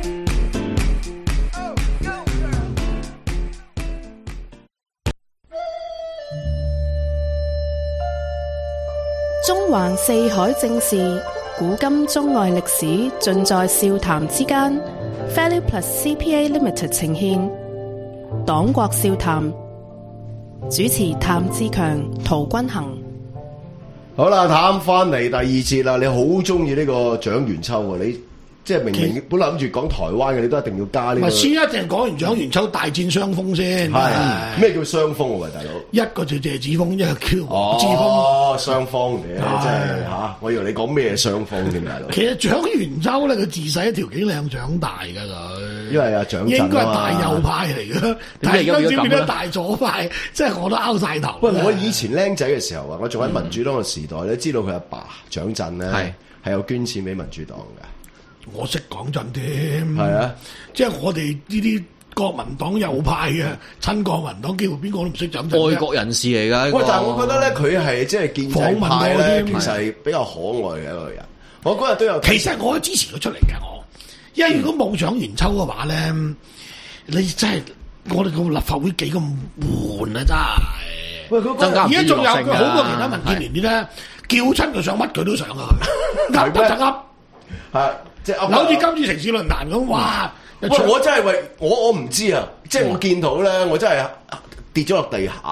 中環四海正事，古今中外歷史，盡在笑談之間。Value Plus C P A Limited 呈獻，黨國笑談，主持譚志強、陶君行。 好啦，譚翻嚟第二節啦，你好中意呢個蔣元秋喎，你即係明明本來諗住講台灣嘅，你都一定要加呢、這個。先一定講完蔣元秋大戰雙峰先。係咩叫雙峰啊？喂，大佬，一個叫謝子峰，一個叫黃之鋒。哦，雙峰嘅，真係嚇，我以為你講咩雙峰添，大佬。其實蔣元秋咧，佢自細喺條景嶺長大㗎佢。因為阿蔣震應該係大右派嚟嘅，但係而家變咗大左派，即係我都拗晒頭。喂，我以前僆仔嘅時候啊，我仲喺民主黨嘅時代咧，知道佢阿爸蔣震咧係係有捐錢俾民主黨㗎。我識講真添，係啊，即係我哋呢啲國民黨右派嘅親國民黨，幾乎邊個都唔識蔣震。愛國人士嚟㗎，喂！但係我覺得咧，佢係即係建制派咧，其實係比較可愛嘅一個人。我嗰日都有，其實我都支持佢出嚟嘅我。因為如果冇蔣元秋嘅話咧，你真係我哋個立法會幾咁悶啊！真係，喂，而家仲有佢好過其他民建聯啲咧，叫親佢上乜佢都上啊！噏得就噏，係即係好似今次城市論壇咁，哇！喂，我真係為我我唔知啊，即係我見到咧，我真係跌咗落地下。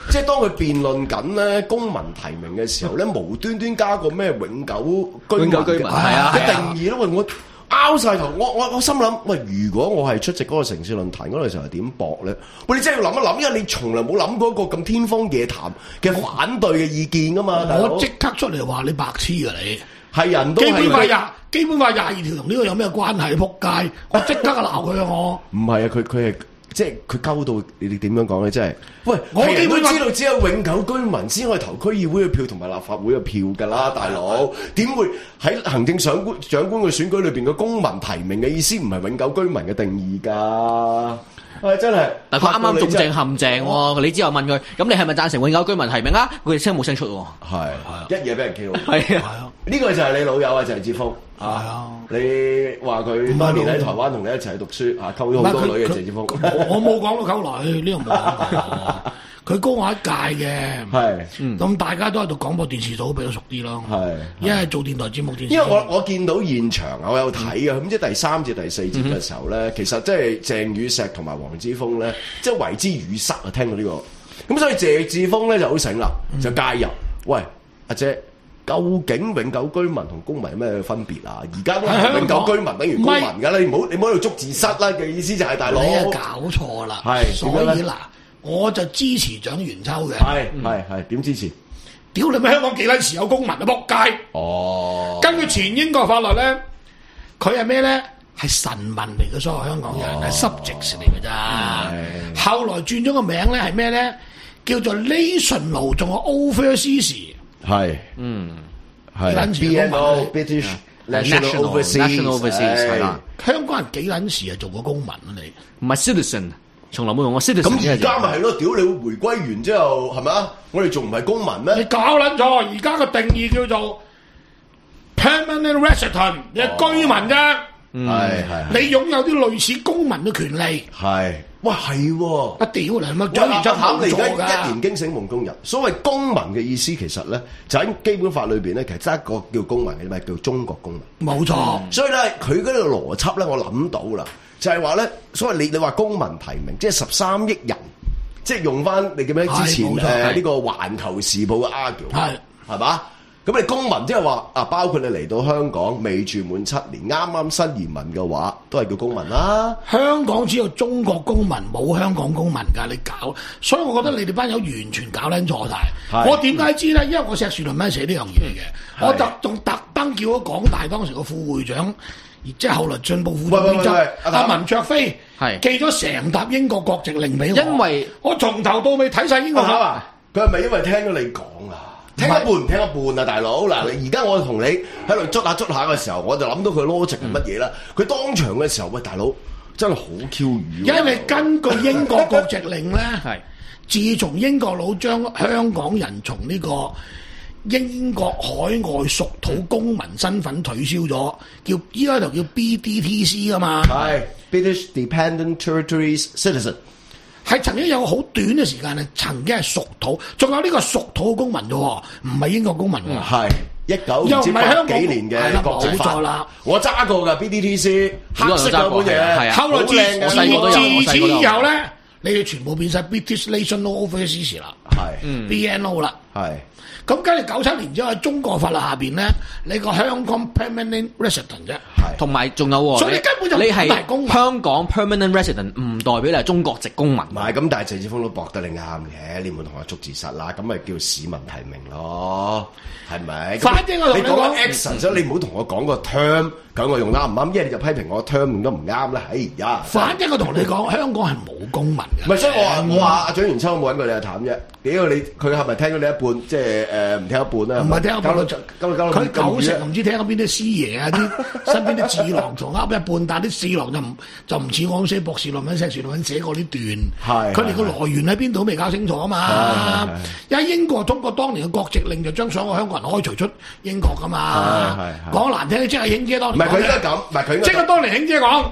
即係當佢辯論緊咧公民提名嘅時候咧，無端端加個咩永久居民永久居民嘅係啊嘅定義咧，喂我拗晒頭，我我我心諗，喂，如果我係出席嗰個城市論壇嗰陣時候係點駁咧？喂，你真係要諗一諗，因為你從來冇諗過一個咁天方夜譚嘅反對嘅意見噶嘛。大佬我即刻出嚟話你白痴啊你！ 係人都基係本法廿基本法廿二條同呢個有咩關係？仆街！我即刻鬧佢啊！我唔係啊，佢佢係即係佢鳩到你哋點樣講咧？即係喂， 我係人都基本法知道只有永久居民先可以投區議會嘅票同埋立法會嘅票㗎啦，大佬點會喺行政長官長官嘅選舉裏邊嘅公民提名嘅意思唔係永久居民嘅定義㗎？係真係， 但佢啱啱中正陷阱喎，你之後問佢，咁你係咪贊成永久居民提名啊？佢哋聲冇聲出喎。 係一嘢俾人 K 到。 係啊， 呢個就係你老友啊，鄭志峰。 係啊， 你話佢當年喺台灣同你一齊讀書嚇，溝咗好多女嘅鄭志峰。 我我冇講到溝女，呢個冇講過。佢高我一屆嘅， 係， 咁大家都喺度廣播電視組比較熟啲咯。 係， 因為做電台節目電視。 因為我我見到現場啊，我有睇啊，咁即係第三節第四節嘅時候咧，其實即係鄭宇碩同埋黃之鋒咧，即係為之語塞啊！聽到呢個，咁所以謝志峰咧就好醒啦，就介入，喂，阿姐。究竟永久居民同公民有咩分別啊？而家都係永久居民等於公民㗎啦，你唔好你唔好喺度捉字蝨啦嘅意思就係大佬。 你啊搞錯啦， 係所以嗱，我就支持蔣元秋嘅。 係係係點支持？ 屌你咪香港幾撚時有公民啊？仆街！ 哦， 根據前英國法律咧，佢係咩咧？係臣民嚟嘅，所有香港人係 subjects 嚟嘅咋。後來轉咗個名咧係咩咧？叫做 national 仲有 overseas。 係，嗯，係 B N O British National Overseas 係啦。 香港人幾撚時啊做過公民啊你？ 唔係 citizen，從來冇用過 citizen。 咁而家咪係咯，屌你回歸完之後係咪啊？我哋仲唔係公民咩？ 你搞撚錯，而家個定義叫做 permanent resident，你係居民啫。 係係， 你擁有啲類似公民嘅權利。 係。哇，係喎！ 啊屌你乜蔣元秋考你而錯家一言驚醒夢中人。所謂公民嘅意思其實咧，就喺基本法裏邊咧，其實得一個叫公民嘅，咪叫中國公民。 冇錯。 所以咧，佢嗰個邏輯咧，我諗到啦，就係話咧，所謂你你話公民提名，即係十三億人，即係用翻你記唔記得之前誒呢個環球時報嘅 argue 係係嘛？咁你公民即係話啊，包括你嚟到香港未住滿七年，啱啱新移民嘅話，都係叫公民啦。 香港只有中國公民，冇香港公民㗎，你搞，所以我覺得你哋班友完全搞撚錯晒。我點解知咧？因為我碩士論文寫呢樣嘢嘅，我特仲特登叫咗港大當時個副會長，即係後來進步副總編輯阿文卓飛， 係寄咗成沓英國國籍令俾我， 因為我從頭到尾睇晒英國口啊！ 佢係咪因為聽咗你講啊？聽一半唔聽一半啊，大佬！嗱，而家我同你喺度捽下捽下嘅時候，我就諗到佢 logic 係乜嘢啦。佢、嗯、當場嘅時候，喂，大佬真係好 Q 語。 因為根據英國國籍令咧， 係自從英國佬將香港人從呢個英國海外屬土公民身份取消咗，叫依家就叫 B D T C 噶嘛。 係 British Dependent Territories Citizen。 係曾經有個好短嘅時間咧，曾經係屬土，仲有呢個屬土嘅公民啫喎，唔係英國公民喎。 係一九唔知八幾年嘅國籍法啦，我揸過㗎 B D T C，黑色嗰本嘢， 後來自我自自此以後咧，你哋全部變晒 British National Overseas 啦，係 B N O 啦，係。咁跟住九七年之後喺中國法律下邊咧，你個香港 permanent resident 啫， 係同埋仲有喎， 所以你根本就你係香港 permanent resident，唔代表你係中國籍公民。 唔係咁，但係謝志峰都駁得你啱嘅，你唔好同我捉字蝨啦，咁咪叫市民提名咯，係咪？ 反正我同你講 action，所以你唔好同我講個 term，咁我用啱唔啱？一係你就批評我 term 用得唔啱啦，哎呀！ 反正我同你講，香港係冇公民嘅。 唔係，所以我話我話阿蔣元秋冇揾過你阿譚啫。屌你，佢係咪聽咗你一半？即係誒唔聽一半啦？ 唔係聽一半，佢九成唔知聽咗邊啲師爺啊，啲身邊啲智囊仲噏一半，但係啲智囊就唔就唔似我咁寫博士論文、碩士論文寫過呢段。係佢哋個來源喺邊度都未搞清楚啊嘛。因為英國通過當年嘅國籍令，就將所有香港人開除出英國噶嘛。講難聽，即係興姐當年。 唔係佢應該咁，唔係佢即係當年興姐講。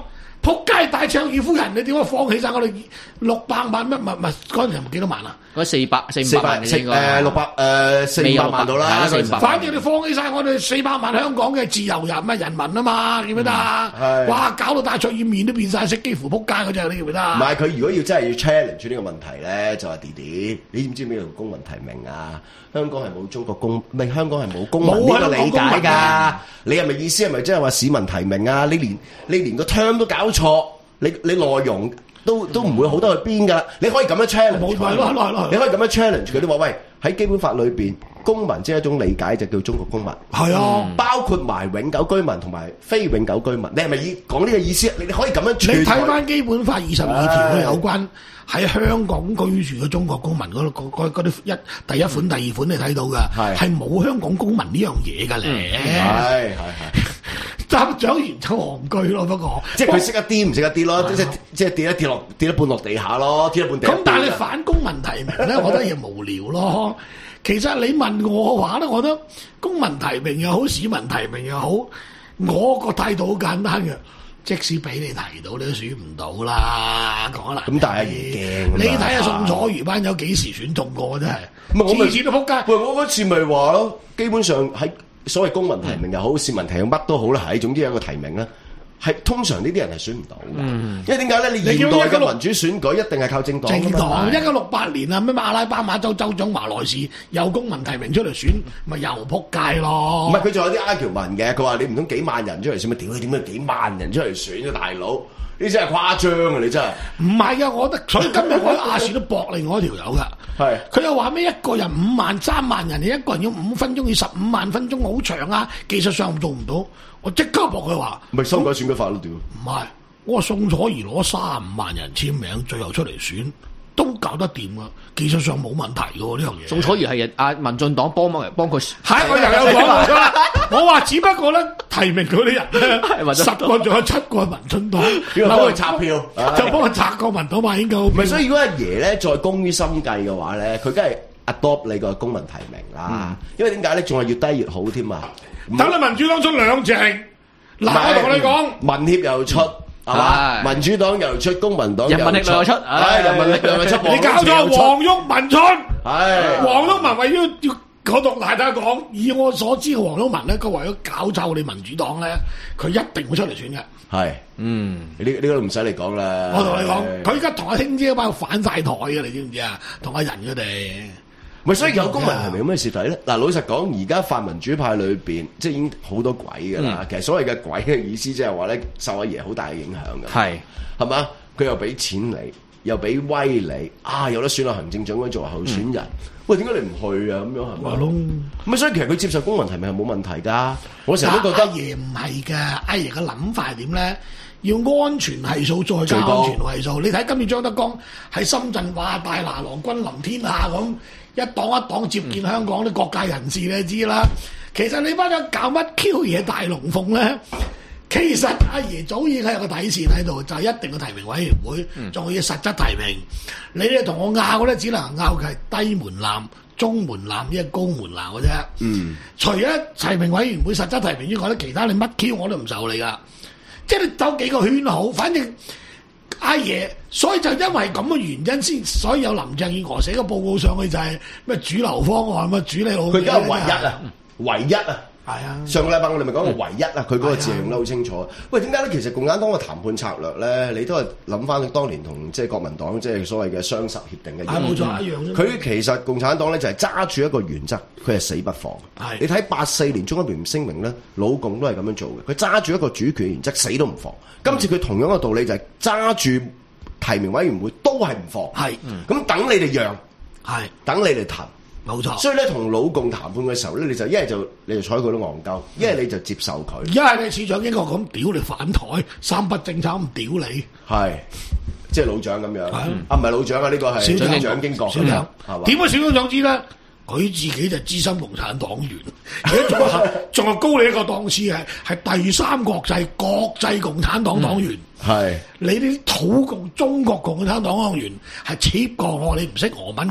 撲街大卓爾夫人，你點解放棄晒我哋六百萬乜乜乜嗰陣時幾多萬啊？ 嗰四百四五百萬四誒六百誒四五百萬到啦， 四百。 反正你放棄晒我哋四百萬香港嘅自由人啊人民啊嘛，記唔記得啊？ 嗯、 哇！搞到大卓爾面都變晒色，幾乎撲街嗰隻，你記唔記得啊？ 唔係佢如果要真係要 challenge 呢個問題咧，就話弟弟，你知唔知咩叫公民提名啊？香港係冇中國公，唔係香港係冇公民呢個理解㗎。你係咪意思係咪即係話市民提名啊？你連你連個 term 都搞錯，你你內容都都唔會好得去邊㗎。你可以咁樣 challenge， 冇錯咯，係咯， 你可以咁樣 challenge 佢哋話喂，喺基本法裏邊，公民即係一種理解就叫中國公民。 係啊， 包括埋永久居民同埋非永久居民。你係咪以講呢個意思？你你可以咁樣。 你睇翻基本法二十二條有關喺香港居住嘅中國公民嗰度嗰嗰啲一第一款、第二款你睇到㗎，係冇香港公民呢樣嘢㗎咧。係係係。執掌完就戇居咯，不過即係佢識一啲唔識一啲咯，即係即係跌一跌落跌一半落地下咯，跌一半地。 咁但係你反公民提名咧，我覺得嘢無聊咯。其實你問我嘅話咧，我覺得公民提名又好，市民提名又好，我個態度好簡單嘅。即使俾你提到，你都選唔到啦。講啦， 咁但係驚。 你睇下宋楚瑜班友幾時選中過真係，次次都撲街。 喂，我嗰次咪話咯，基本上喺所謂公民提名又好，市民提名乜都好啦，係總之有一個提名啦。係通常呢啲人係選唔到嘅，因為點解咧？你現代嘅民主選舉一定係靠政黨。 政黨一九六八年啊，咩阿拉巴馬州州長華萊士有公民提名出嚟選，咪又撲街咯。 唔係佢仲有啲 argument 嘅，佢話你唔通幾萬人出嚟選咪屌你點解幾萬人出嚟選啫，大佬？呢真係誇張啊！你真係唔係啊！我覺得所以今日我喺亞視都駁另外一條友㗎。係佢又話咩？一個人五萬三萬人，你一個人要五分鐘，要十五萬分鐘，好長啊！技術上做唔到，我即刻駁佢話。 咪修改選舉法咯屌！ 唔係，我話宋楚瑜攞三十五萬人簽名，最後出嚟選。都搞得掂啊！技術上冇問題嘅喎呢樣嘢。宋楚瑜係啊民進黨幫幫幫佢， 係我又有講過啦。我話只不過咧提名嗰啲人咧，十個仲有七個係民進黨， 幫佢拆票， 就幫佢拆個民黨嘛，已經夠。 唔係，所以如果阿爺咧再功於心計嘅話咧，佢梗係 adopt 你個公民提名啦。因為點解咧？仲係越低越好添啊！ 等你民主黨出兩隻，嗱我同你講， 民協又出。係嘛？民主黨又出，公民黨人民力量又出， 係人民力量又出。 你搞錯黃毓民出， 係黃毓民為咗要嗰度大家講，以我所知嘅黃毓民咧，佢為咗搞臭你民主黨咧，佢一定會出嚟選嘅。係，嗯，呢呢個唔使你講啦。我同你講，佢而家同阿興姐班反晒台嘅，你知唔知啊？同阿仁佢哋。 咪所以有公民提名有咩蝕底咧？嗱，老實講，而家泛民主派裏邊，即係已經好多鬼㗎啦。嗯、其實所謂嘅鬼嘅意思，即係話咧，受阿爺好大嘅影響嘅。係係嘛？佢又俾錢你，又俾威你，啊，有得選下行政長官做候選人。嗯、喂，點解你唔去啊？咁樣係咪？咁所以其實佢接受公民提名係冇問題㗎。我成日都覺得阿爺唔係㗎，阿爺嘅諗法係點咧？要安全係數再加安全係數。你睇今年張德江喺深圳話大拿郎君臨天下咁。一黨一黨接見香港啲各界人士你知啦，其實你班友搞乜 Q 嘢大龍鳳咧？其實阿爺早已經係有個底線喺度，就係、是、一定嘅提名委員會，仲要實質提名。你哋同我拗咧，只能拗嘅係低門檻、中門檻，呢個高門檻嘅啫。嗯，除咗提名委員會實質提名之外咧，其他你乜 Q 我都唔受你噶。即係你走幾個圈好，反正。阿爺，所以就因為咁嘅原因先，所以有林鄭月娥寫個報告上去就係咩主流方案，咩主理好。佢而家唯一啊，唯一啊，係啊。上個禮拜我哋咪講過唯一啊，佢嗰個字用得好清楚。喂，點解咧？其實共產黨嘅談判策略咧，你都係諗翻當年同即係國民黨即係所謂嘅雙十協定嘅。係冇錯一樣啫。佢其實共產黨咧就係揸住一個原則，佢係死不放。係你睇八四年中央聯聲明咧，老共都係咁樣做嘅。佢揸住一個主權原則，死都唔放。今次佢同樣嘅道理就係揸住提名委員會都係唔放，係咁等你哋讓，係等你哋談，冇錯。所以咧同老共談判嘅時候咧，你就一係就你就睬佢都戇鳩，一係你就接受佢，一係你市長英國咁屌你反台，三不政策咁屌你，係即係老蔣咁樣，啊唔係老蔣啊，呢個係小蔣經國，小蔣係嘛？點解小蔣想知咧？佢自己就資深共產黨員，而家仲係仲係高你一個檔次，係係第三國際國際共產黨黨員。係、嗯、你啲土共中國共產黨黨員係 cheap 過我，你唔識俄文我識。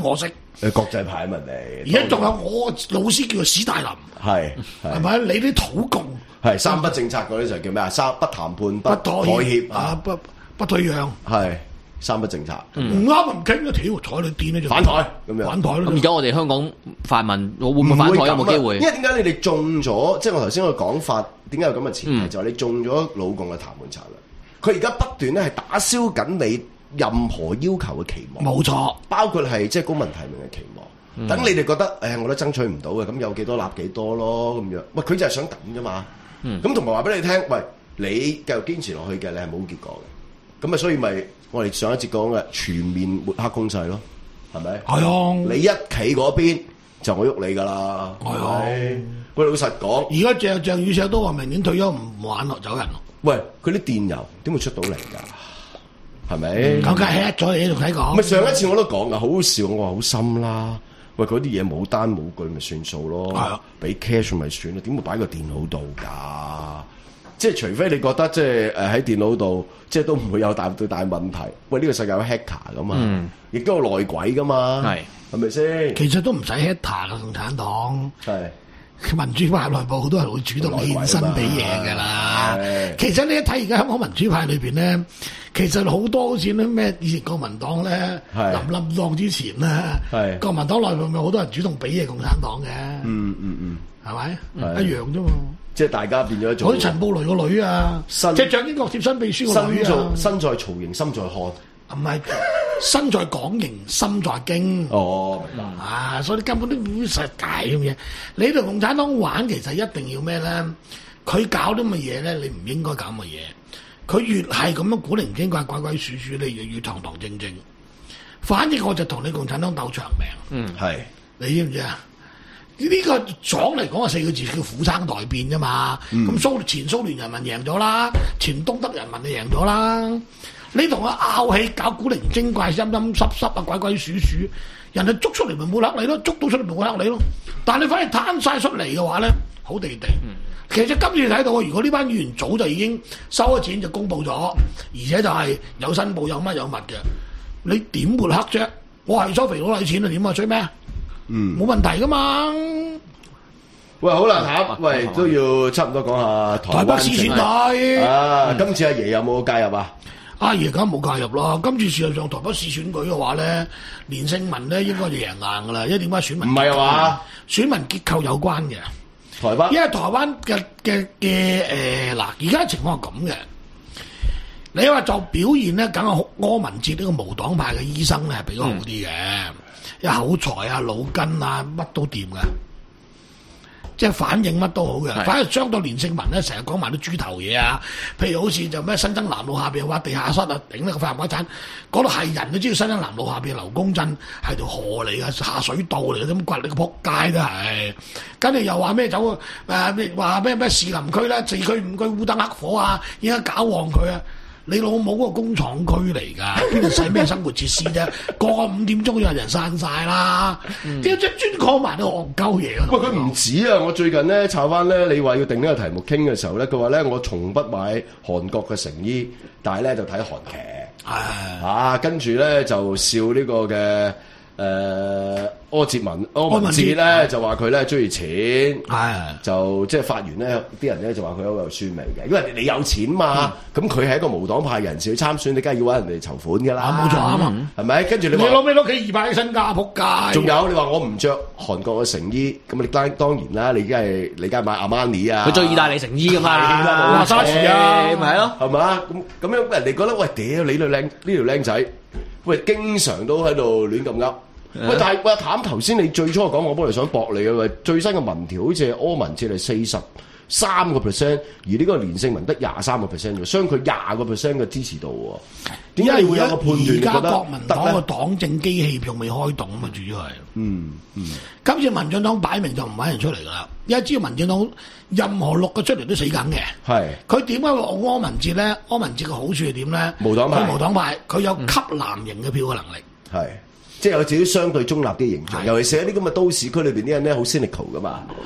誒國際牌問題。 而家仲有我老師叫做史大林， 係係咪？你啲土共係三不政策嗰啲就叫咩啊？三不談判、不不妥妥協啊，不不退讓， 係三不政策。 唔啱咪唔傾咯，條睬你癲咧就反台咁樣。 反台咯。 咁而家我哋香港泛民會唔會反台有冇機會？ 因為點解你哋中咗？即係我頭先個講法，點解有咁嘅前提？ 嗯就係你中咗老共嘅談判策略。佢而家不斷咧係打消緊你任何要求嘅期望， 冇錯， 包括係即係公民提名嘅期望。等、嗯、你哋覺得誒，我都爭取唔到嘅，咁有幾多立幾多咯咁樣。喂，佢就係想咁啫嘛。咁同埋話俾你聽，喂，你繼續堅持落去嘅，你係冇結果嘅。咁啊，所以咪我哋上一節講嘅全面抹黑攻勢咯，係咪？ 係啊， 你一企嗰邊就我喐你噶啦，係咪？喂，老實講， 而家鄭鄭宇碩都話明年退休唔玩落走人咯。 喂，佢啲電郵點會出到嚟㗎？係咪？ 咁梗係 hit 咗你，仲睇講？ 咪上一次我都講㗎，好好笑，我話好深啦。喂，嗰啲嘢冇單冇據咪算數咯， 係啊， 俾 cash 咪算咯，點會擺個電腦度㗎？即係除非你覺得即係誒喺電腦度，即係都唔會有大對大問題。喂，呢、呢個世界有 hacker 㗎嘛，亦、嗯、都有內鬼㗎嘛，係係咪先？ 其實都唔使 hacker 嘅共產黨， 係。 民主派內部好多人會主動獻身俾嘢㗎啦。其實你一睇而家香港民主派裏邊咧，其實好多好似咧咩以前國民黨咧，臨冧檔之前咧，國民黨內部咪好多人主動俾嘢共產黨嘅。 嗯嗯嗯， 係咪？一樣啫嘛。 即係大家變咗做。好似陳布雷個女啊，即係蔣經國貼身秘書個女啊。 身在曹營心在漢。 唔係身在港營心在京。 哦， 啊，所以你根本都唔實界咁嘢。你同共產黨玩其實一定要咩咧？佢搞啲乜嘢咧？你唔應該搞乜嘢。佢越係咁樣古靈精怪、鬼鬼祟祟，你越越堂堂正正。反正我就同你共產黨鬥長命。 嗯，係。 你知唔知啊？呢、這個黨嚟講係四個字叫虎生代變啫嘛。咁、嗯、蘇前蘇聯人民贏咗啦，前東德人民就贏咗啦。你同佢拗氣搞古靈精怪、陰陰濕濕啊、鬼鬼祟祟，人哋捉出嚟咪冇黑你咯，捉到出嚟咪冇黑你咯。但係你反而攤晒出嚟嘅話咧，好地地。嗯、其實今次睇到，如果呢班議員早就已經收咗錢就公佈咗，而且就係有申報有乜有物嘅，你點抹黑啫？我係收肥佬禮錢啊，點啊？追咩？嗯，冇問題噶嘛。 喂，好啦，嚇，喂，都要差唔多講下台灣台北市選舉啊！嗯、今次阿爺有冇介入啊？ 阿爺梗係冇介入啦。今次事實上台北市選舉嘅話咧，連勝文咧應該就贏硬噶啦。因為點解選民唔係話選民結構有關嘅台北， 因為台灣嘅嘅嘅誒嗱，而家情況係咁嘅。你話就表現咧，梗係柯文哲呢個無黨派嘅醫生咧係比較好啲嘅，嗯、因為口才啊、腦筋啊乜都掂嘅。即係反應乜都好嘅，反而相對連勝文咧，成日講埋啲豬頭嘢啊，譬如好似就咩新增南路下邊挖地下室啊，頂呢個廢話產，嗰度係人都知道新增南路下邊劉公鎮係條河嚟嘅，下水道嚟嘅，咁掘你個撲街都係，跟住又話咩走誒咩話咩咩士林區咧，四區五區烏燈黑火啊，應該搞旺佢啊！你老母嗰個工廠區嚟㗎，邊度使咩生活設施啫？過五點鐘就有人散晒啦，點解專講埋啲戇鳩嘢啊？ 喂，佢唔止啊！我最近咧查翻咧，你話要定呢個題目傾嘅時候咧，佢話咧我從不買韓國嘅成衣，但係咧就睇韓劇， 係啊，跟住咧就笑呢個嘅。誒、呃、柯哲文柯文哲咧就話佢咧中意錢， 係就即係發完咧啲人咧就話佢好有酸味嘅，因為你有錢嘛，咁佢係一個無黨派人士去參選，你梗係要揾人哋籌款㗎啦， 冇錯啊嘛， 係咪？跟住你你攞咩攞幾二百億身家仆街？仲有你話我唔着韓國嘅成衣，咁你當當然啦，你梗係你梗係買阿瑪尼啊， 佢着意大利成衣㗎嘛， 華沙士啊， 咪係咯， 係嘛？咁咁樣人哋覺得喂屌你呢個靚呢條靚仔。喂，經常都喺度亂咁噏。喂，但係喂，譚頭先你最初講，我幫你想駁你嘅喂，最新嘅民調好似係柯文哲係四十三個 percent， 而呢個連勝文得廿三個 percent 喎，相距廿個 percent 嘅支持度喎。點解你會有個判斷？ 而家國民黨嘅黨政機器仲未開動啊嘛，主要係。嗯嗯。今次民進黨擺明就唔揾人出嚟㗎啦，因為知道民進黨任何六個出嚟都死梗嘅。係。佢點解會柯文哲咧？柯文哲嘅好處係點咧？無黨派。佢無黨派，佢有吸藍營嘅票嘅能力。係、嗯。即係有自己相對中立啲形象，尤其是喺啲咁嘅都市區裏邊啲人咧，好 cynical 噶嘛。係。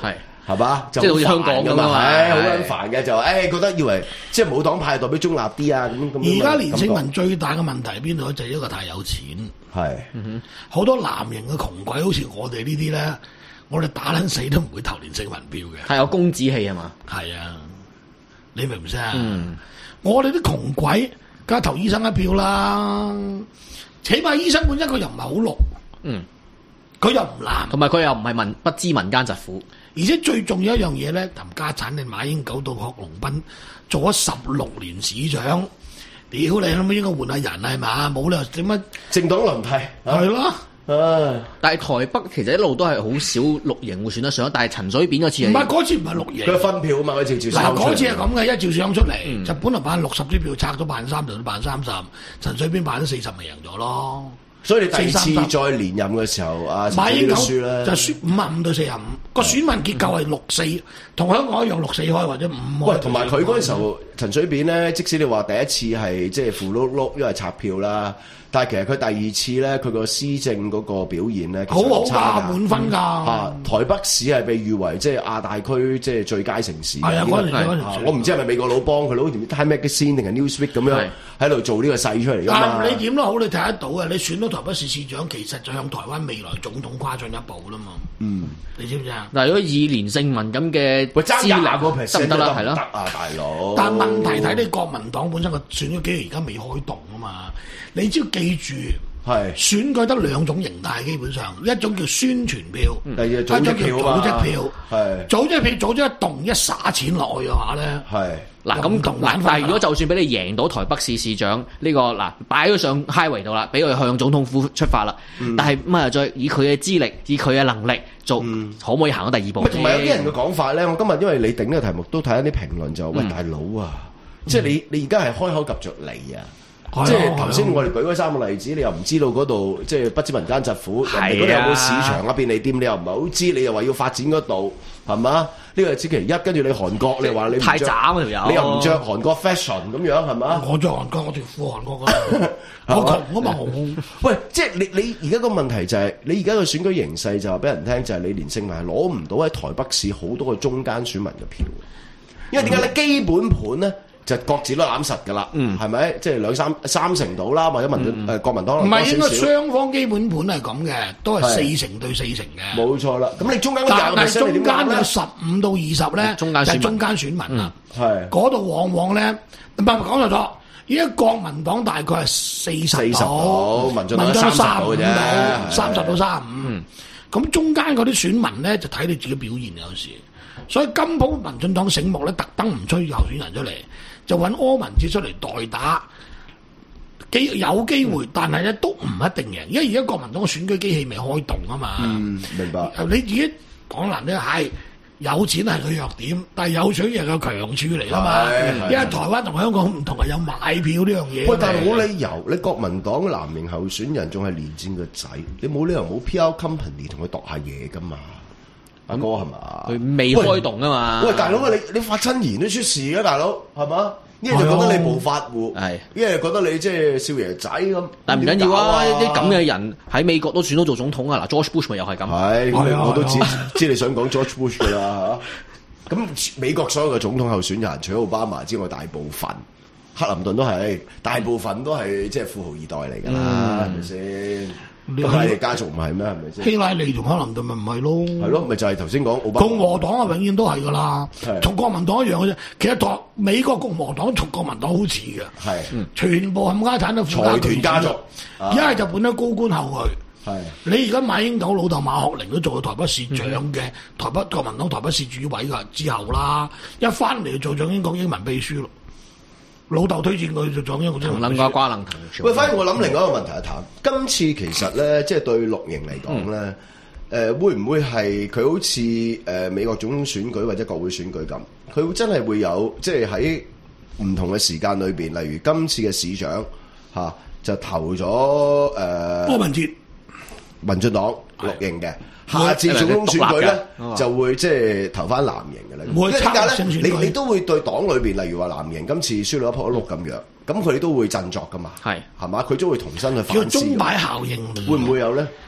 係嘛？就即係好似香港咁嘛， 啊係好係撚煩嘅就誒覺得以為即係冇黨派代表中立啲啊咁咁。 而家連勝文最大嘅問題喺邊度？就係一個太有錢， 係好多藍營嘅窮鬼，好似我哋呢啲咧，我哋打撚死都唔會投連勝文票嘅。 係有公子氣係嘛？ 係啊，你明唔識啊？ 嗯我哋啲窮鬼，梗係投醫生一票啦。起碼醫生本身佢又唔係好綠， 嗯， 佢又唔藍， 同埋佢又唔係民不知民間疾苦。 而且最重要一樣嘢咧，冚家產你馬英九到郝龍斌做咗十六年市長，屌你諗唔應該換下人係嘛？冇理由點乜政黨輪替係咯？ 唉。 但係台北其實一路都係好少綠營會選得上，但係陳水扁嗰次係唔係嗰次唔係綠佢營， 分票啊嘛，佢照照嗱嗰次係係咁嘅，一趙少康出嚟、 嗯就本來辦六十支票，拆咗辦三就辦三十，陳水扁辦咗四十咪贏咗咯。 所以你第二次四三三再連任嘅時候，啊陳水馬英九扁都輸啦。 就輸五啊五對四十五，個選民結構係六四，同香港一樣六四開或者五開。 喂，同埋佢嗰陣時候，陳水扁咧，即使你話第一次係即係符碌碌，因為拆票啦，但係其實佢第二次咧，佢個施政嗰個表現咧，其實好好㗎， 唔差㗎滿分㗎。 啊！台北市係被譽為即係亞太區即係最佳城市。 係啊嗰陣時應該嗰陣時啊我唔知係咪美國佬幫佢佬，好似 Time Magazine 定係 Newsweek 咁樣係喺度做呢個勢出嚟㗎嘛但。你點都好，你睇得到嘅。你選到台北市市長，其實就向台灣未來總統跨進一步啦嘛。 嗯， 你知唔知啊？ 嗱，如果以連勝文咁嘅喂，爭資廿個歷 percent 得唔得啦？係得咯， 啊，大佬。 但問題睇你國民黨本身個選舉機而家未開動啊嘛。你只要記住。 係選舉得兩種形態，基本上一種叫宣傳票， 第二一種叫組織票啊嘛組織票。 係組織票組織一動一撒錢落去嘅話咧， 係。 嗱咁同嗱，但係如果就算俾你贏到台北市市長呢、個嗱擺咗上 highway 度啦，俾佢向總統府出發啦，但係咁啊再以佢嘅資歷，以佢嘅能力做，可唔可以行到第二步喂，同埋有啲人嘅先？ 講法咧，我今日因為你定呢個題目，都睇一啲評論就，喂大佬啊，即係你你而家係開口及着你啊！ 係啊即係頭先我哋舉嗰三個例子，你又唔知道嗰度即係不知民間疾苦，人哋嗰度有冇市場啊便利店，你又唔係好知，你又話要發展嗰度，係嘛？呢個係星期一，跟住你韓國，你話你唔太着渣啊條友， 你又唔着韓國 fashion 咁樣係嘛？ 我做韓國，我條褲韓國㗎，我窮啊嘛，我喂，即係你你而家個問題就係、你而家個選舉形勢就話俾人聽，就係你連勝文係攞唔到喺台北市好多個中間選民嘅票，因為點解咧？基本盤咧就各自都攬實㗎啦， 嗯係咪？即係兩三三成到啦，或者民進誒國民黨唔係應該多少少， 雙方基本盤係咁嘅，都係四成對四成嘅。 冇錯啦。咁你中間嗰廿個但係 percent 中你點講咧間有？十五到二十咧， 中間選民就係中間選民啦。 係嗰度往往咧，唔係講錯咗。而家國民黨大概係四十四十到民進黨三十三十到嘅啫到，三十係到三十五。咁中間嗰啲選民咧，就睇你自己表現有時。所以金鋪民進黨醒目咧，特登唔吹候選人出嚟，就揾柯文哲出嚟代打。機有機會，但係咧都唔一定贏，因為而家國民黨嘅選舉機器未開動啊嘛。 嗯，明白。 你自己講難咧係有錢係佢弱點，但係有錢又有強處嚟啦嘛。 係係因為台灣同香港唔同，係有買票呢樣嘢。 喂，但係冇理由，你國民黨藍營候選人仲係連戰個仔，你冇理由冇 P R company 同佢度下嘢噶嘛？阿哥係嘛？ 佢未開動啊嘛。 喂，大佬啊，你你發親言都出事嘅，大佬係嘛？一係就覺得你暴發戶， 係一係覺得你即係少爺仔咁。 但唔緊要啊！ 點搞啲咁嘅人喺美國都選到做總統啊！嗱，George Bush 咪又係咁。 係，咁你係啊我都知係啊知你想講 George Bush 噶啦嚇。咁美國所有嘅總統候選人，除咗奧巴馬之外，大部分克林頓都係，大部分都係即係富豪二代嚟㗎啦，係咪先？ 你咁你哋家族唔係咩？係咪先？ 希拉里同克林頓咪唔係咯？ 係咯，咪就係頭先講奧巴馬共和黨啊，永遠都係噶啦係， 同國民黨一樣嘅啫。其實台美國共和黨同國民黨好似嘅， 係全部冚家產都富財團家族啊一係就本咗高官後裔。 係你而家馬英九老豆馬學寧都做過台北市長嘅，台北國民黨台北市主委㗎之後啦，一翻嚟就做咗英國英文秘書咯。老豆推薦佢做咗英國英文秘書能瓜瓜能藤條。 喂，反而我諗另外一個問題啊，譚，今次其實咧，即係對綠營嚟講咧，誒、呃、會唔會係佢好似誒、呃、美國總統選舉或者國會選舉咁，佢會真係會有即係喺唔同嘅時間裏邊，例如今次嘅市長嚇、啊、就投咗誒、呃、 柯文哲。 民進黨綠營嘅。下次總統選舉咧，就會即係投翻藍營嘅啦。因為點解咧？你你都會對黨裏邊，例如話藍營今次輸到一仆一碌咁樣，咁佢哋都會振作噶嘛。 係係嘛？佢都會重新去叫反思。 鐘擺效應， 會唔會有咧？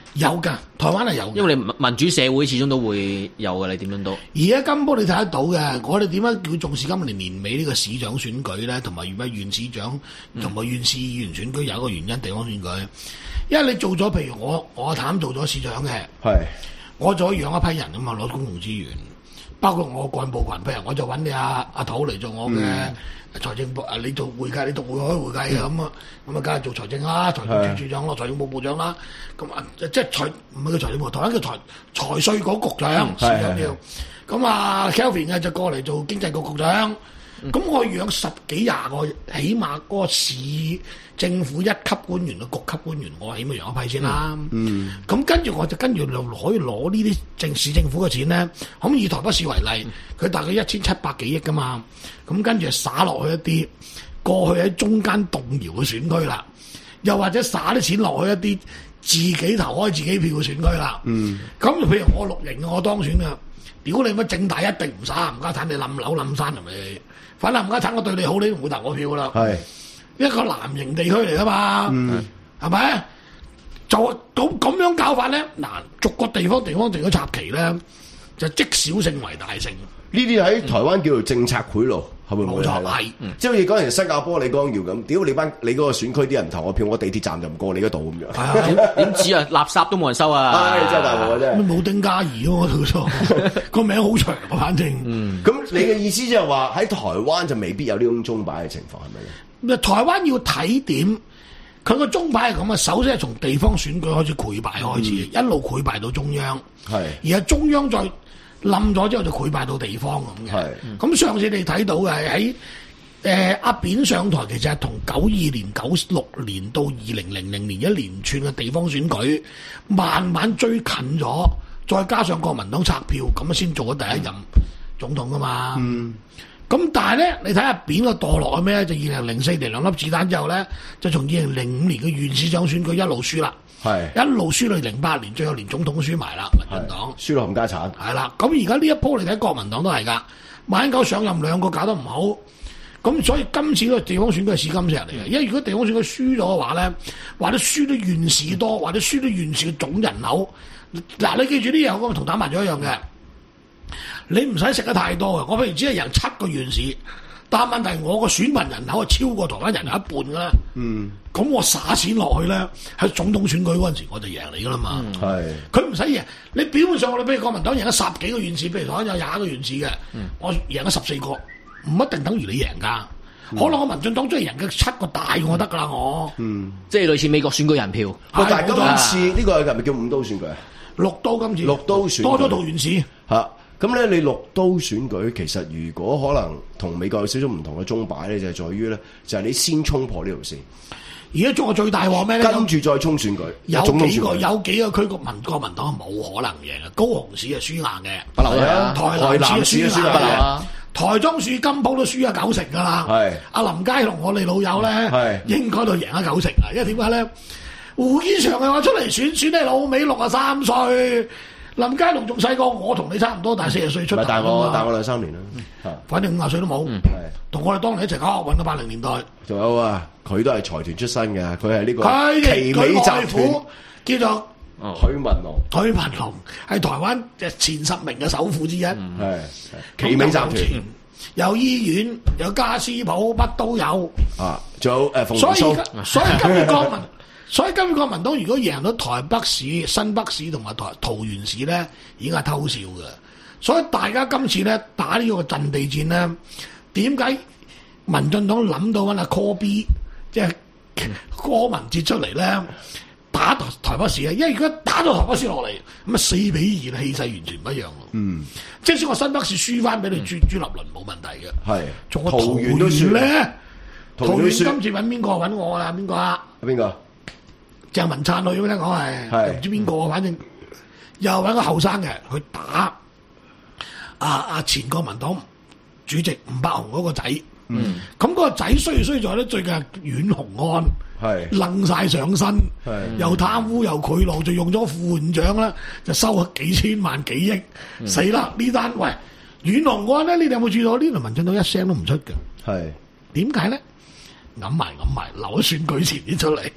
有㗎，台灣係有嘅。 因為你民主社會始終都會有嘅，你點樣都。 而家根本你睇得到嘅，我哋點解叫重視今年年尾呢個市長選舉咧，同埋咩縣市長同埋縣市議員選舉有一個原因，地方選舉，因為你做咗，譬如我我阿譚做咗市長嘅， 係我就可以養一批人啊嘛，攞公共資源，包括我幹部群，譬如我就揾你阿阿土嚟做我嘅財政部，啊、嗯、你做會計，你讀會開會計嘅咁啊，咁啊梗係做財政啦，財政處處長咯，財政部部長啦，咁啊即係財唔係叫財政部，台灣叫財財稅局局長，市長要，咁啊 Kelvin 嘅就過嚟做經濟局局長。咁、嗯、我養十幾廿個，起碼嗰個市政府一級官員嘅局級官員，我起碼養一批先啦。嗯，咁跟住我就跟住就可以攞呢啲政市政府嘅錢咧。咁以台北市為例，佢大概一千七百幾億噶嘛。咁跟住就灑落去一啲過去喺中間動搖嘅選區啦，又或者灑啲錢落去一啲自己投開自己票嘅選區啦。嗯，咁譬如我綠營我當選嘅，屌你乜政大一定唔灑，唔家產你冧樓冧山係咪？反正冚家鏟我對你好，你都唔會投我票噶啦。係一個藍營地區嚟噶嘛，係、嗯、咪？就咁咁樣搞法咧，嗱，逐個地方地方定咗插旗咧，就積小勝為大勝。 呢啲喺台灣叫做政策賄賂，係咪冇錯？係，即係好似嗰陣時新加坡李光耀咁，屌你班你嗰個選區啲人投我票，我地鐵站就唔過你嗰度咁樣。係啊， 點知啊？垃圾都冇人收啊！ 唉，真係大鑊啊！真係。 冇丁嘉怡咯，冇錯，個名好長啊，反正。嗯。咁你嘅意思就係話喺台灣就未必有呢種鐘擺嘅情況，係咪咧？ 台灣要睇點，佢個鐘擺係咁啊。首先係從地方選舉開始潰敗開始，嗯、一路潰敗到中央。係。而係中央再冧咗之後就潰敗到地方咁嘅。係。咁上次你睇到嘅係喺誒阿扁上台，其實係同九二年、九六年到二零零零年一連串嘅地方選舉，慢慢追近咗，再加上國民黨拆票，咁先做咗第一任總統噶嘛。嗯。咁但係咧，你睇下扁個墮落係咩咧？就二零零四年兩粒子彈之後咧，就從二零零五年嘅縣市長選舉一路輸啦，係一路輸到零八年，最後連總統都輸埋啦，民進黨輸到冚家產。 係啦，咁而家呢一波你睇國民黨都係㗎，馬英九上任兩個搞得唔好，咁所以今次個地方選舉係試金石嚟嘅，因為如果地方選舉輸咗嘅話咧，或者輸得縣市多，或者輸得縣市嘅總人口，嗱你記住呢樣咁同打麻雀一樣嘅。你唔使食得太多嘅，我譬如只係贏七個縣市，但係問題我個選民人口係超過台灣人口一半㗎啦。嗯，咁我撒錢落去咧，喺總統選舉嗰陣時我就贏你㗎啦嘛。係、嗯，佢唔使贏。你表面上我哋譬如國民黨贏咗十幾個縣市，譬如台灣有廿個縣市嘅，嗯、我贏咗十四個，唔一定等於你贏㗎。嗯、可能我民進黨中意贏嘅七個大我得㗎啦，我。嗯，即係類似美國選舉人票。 但係今次呢個係咪叫五都選舉啊？ 六都今次。六都選舉多咗套縣市嚇。咁咧，你六都選舉其實如果可能同美國有少少唔同嘅鐘擺咧，就係在於咧，就係你先衝破呢條線。 而家中國最大鑊咩咧？ 跟住再衝選舉， 有幾個有幾個區國民國民黨係冇可能贏嘅，高雄市係輸硬嘅， 不流啊！ 台南市輸硬不流啊！ 台中市金鋪都輸咗九成噶啦。係阿林佳龍我哋老友咧，應該都贏咗九成啊！因為點解咧？胡建祥嘅話出嚟選選咧，老尾六啊三歲。林佳龍仲細個，我同你差唔多，但係四十歲出頭。 大我大我兩三年啦， 嗯、反正五十歲都冇。同、嗯、我哋當年一齊考學運嘅八零年代。仲有啊，佢都係財團出身嘅，佢係呢個佢奇美集團， 叫做許文龍。 許文龍係台灣嘅前十名嘅首富之一。係、 嗯、奇美集團， 有醫院，有家私鋪，乜都有。啊，仲有誒，所以所以今日國民。所以今次國民黨如果贏到台北市、新北市同埋台桃園市咧，已經係偷笑嘅。所以大家今次咧打呢個陣地戰咧，點解民進黨諗到揾阿 Call B 即係柯文哲出嚟咧打台台北市啊？因為如果打到台北市落嚟，咁啊四比二氣勢完全唔一樣咯。嗯，即使我新北市輸翻俾你朱朱立倫冇問題嘅。係，仲有桃園都輸咧。桃園今次揾邊個揾我啦？邊個啊？ 邊個？ 鄭文燦女咁咧講係，唔知邊個，反正又揾個後生嘅去打阿阿前國民黨主席吳伯雄嗰個仔。嗯，咁嗰個仔衰衰在咧，最近阮鴻安係掕晒上身，又貪污又賄賂，就用咗副院長啦，就收咗幾千萬幾億，嗯、死啦！呢單喂阮鴻安咧，你哋有冇注意到呢條民進黨一聲都唔出嘅？係點解咧？揞埋揞埋，留喺選舉前先出嚟。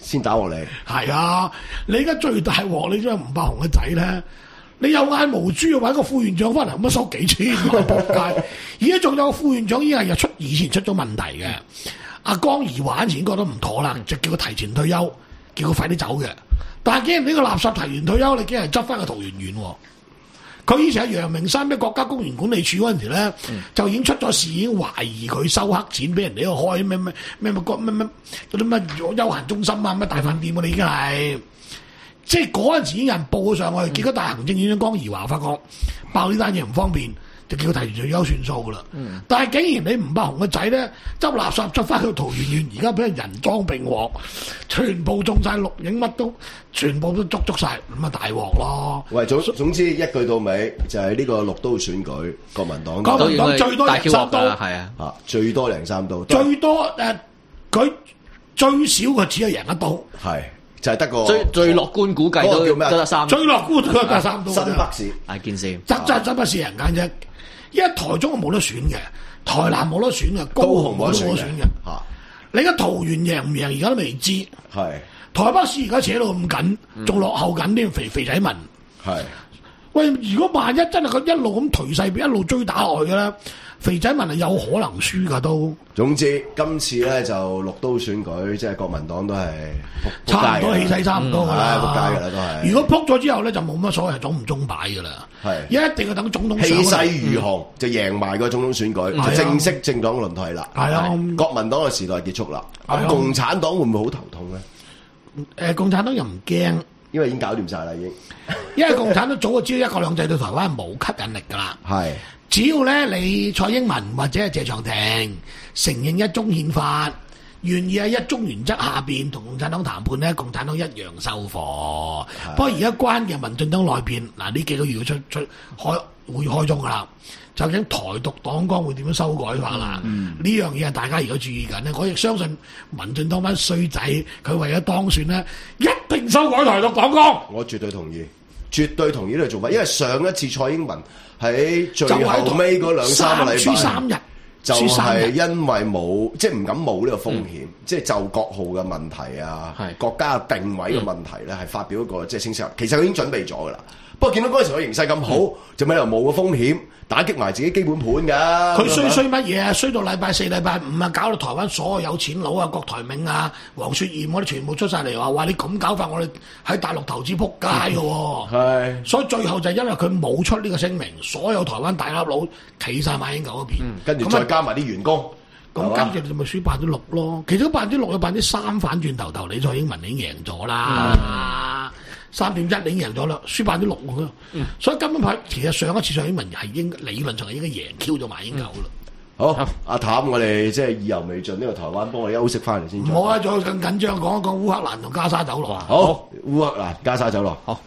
先打鑊你。 係啊，你而家最大鑊，你將吳伯雄嘅仔咧，你有眼無珠要揾個副院長翻嚟，咁樣收幾千萬仆街。而家仲有個副院長已經係出以前出咗問題嘅。阿江宜樺前覺得唔妥啦，就叫佢提前退休，叫佢快啲走嘅。但係既然呢個垃圾提完退休，你竟然執翻個桃園園喎。佢以前喺陽明山咩國家公園管理處嗰陣時咧，嗯、就已經出咗事，已經懷疑佢收黑錢俾人哋度開咩咩咩咩咩咩嗰啲咩休閒中心啊，咩大飯店啊，你已經係即係嗰陣時已經有人報咗上去，嗯、結果大行政院長江宜樺發覺爆呢單嘢唔方便，就叫佢提前退休算數噶啦。嗯、但係竟然你吳伯雄個仔咧執垃圾執翻去桃園園，而家俾人人贓並獲，全部中晒錄影，乜都全部都捉捉晒，咁啊大鑊咯！ 喂，總總之一句到尾就係、是、呢個六都選舉，國民黨國民黨最多贏三刀， 係啊， 啊最多贏三刀， 最多誒佢、呃、最少佢只係贏一刀， 係就係、是、得個最最樂觀估計都叫咩？ 得三， 最樂觀都得三刀。 新北市大件事， 真真真不是人間啫！因為台中冇得選嘅，台南冇得選嘅，高雄冇得選嘅。嚇！你而家桃園贏唔贏而家都未知。 係。 台北市而家扯到咁緊，仲落後緊啲肥肥仔民。係。喂，如果萬一真係佢一路咁頹勢，一路追打落去嘅咧，肥仔民係有可能輸㗎都。 總之今次咧就六都選舉，即係國民黨都係差唔多氣勢差唔多㗎啦， 撲街㗎啦都係。 如果撲咗之後咧，就冇乜所謂總唔中擺㗎啦。係。一定要等總統氣勢如虹，就贏埋個總統選舉，就正式政黨輪替啦。係啊，國民黨嘅時代結束啦。咁共產黨會唔會好頭痛咧？ 誒，共產黨又唔驚， 因為已經搞掂晒啦，已經。 因為共產黨早就知道一國兩制對台灣係冇吸引力㗎啦。係。只要咧你蔡英文或者係謝長廷承認一中憲法，願意喺一中原則下邊同共產黨談判咧，共產黨一樣收貨。不過而家關嘅民進黨內邊嗱呢幾個月出出開會開中㗎啦，究竟台獨黨綱會點樣修改法啦？呢、嗯、樣嘢係大家而家注意緊咧。我亦相信民進黨班衰仔，佢為咗當選咧，一定修改台獨黨綱。我絕對同意，絕對同意呢個做法，因為上一次蔡英文喺最後尾嗰兩三個禮拜，三日就係因為冇即係唔敢冒呢個風險，嗯、即係就國號嘅問題啊，是國家嘅定位嘅問題咧，係、嗯、發表一個即係清晰。其實佢已經準備咗噶啦。不過見到嗰陣時個形勢咁好，嗯、就咪又冇個風險，打擊埋自己基本盤㗎。佢衰衰乜嘢啊？衰到禮拜四、禮拜五啊，搞到台灣所有有錢佬啊、郭台銘啊、黃雪艷嗰啲全部出晒嚟話：話你咁搞法，我哋喺大陸投資撲街㗎喎。係、嗯，所以最後就係因為佢冇出呢個聲明，所有台灣大粒佬企晒馬英九嗰邊，跟住、嗯、再加埋啲員工，咁跟住就咪輸百分之六咯。其實百分之六有百分之三反轉頭頭，你蔡英文已經贏咗啦。嗯三點一已經贏咗啦，輸百分之六喎。嗯、所以根本係其實上一次蔡英文係應理論上係應該贏 Q 咗馬英九啦。好，好阿譚，我哋即係意猶未盡，呢個台灣幫我休息翻嚟先。唔好啊，再更緊張，講一講烏克蘭同加沙走廊啊。好，烏克蘭加沙走廊。好。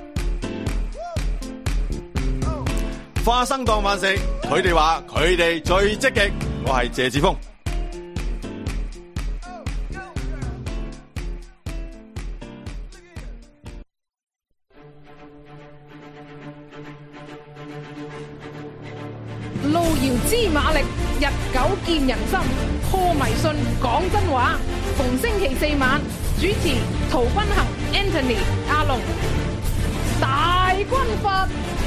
花生當飯食，佢哋話佢哋最積極。我係謝志峰。 路遙知馬力，日久見人心。破迷信，講真話。逢星期四晚主持陶君行、Anthony、阿龍，大軍閥。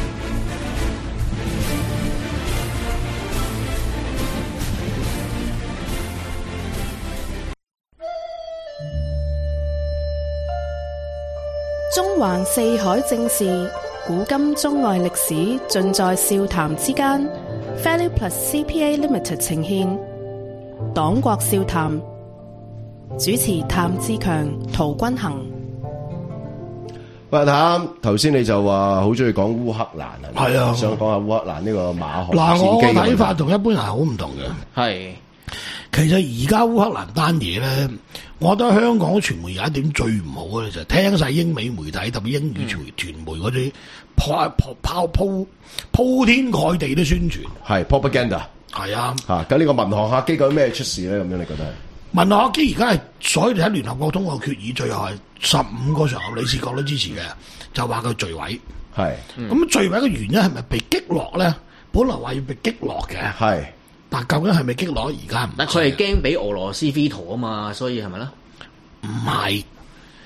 中環四海正事，古今中外歷史，盡在笑談之間。Value Plus C P A Limited 呈現黨國笑談，主持譚志強、陶君行。 喂，譚，頭先你就話好中意講烏克蘭啊，係啊，想講下烏克蘭呢個馬航戰機。嗱，我嘅睇法同一般人好唔同嘅。係，其實而家烏克蘭單嘢咧，我覺得香港傳媒有一點最唔好嘅就係聽晒英美媒體特別英語傳傳媒嗰啲拋拋鋪鋪天蓋地都宣傳，係 propaganda。係啊，嚇咁呢個民航客機有咩出事咧？咁樣你覺得係？民航客機而家係所以喺聯合國通過決議，最後係十五個常任理事國都支持嘅，就話佢墜毀。係咁墜毀嘅原因係咪被擊落咧？本來話要被擊落嘅，係，但究竟係咪擊落？而家唔，但佢係驚俾俄羅斯 veto 啊嘛，所以係咪咧？唔係，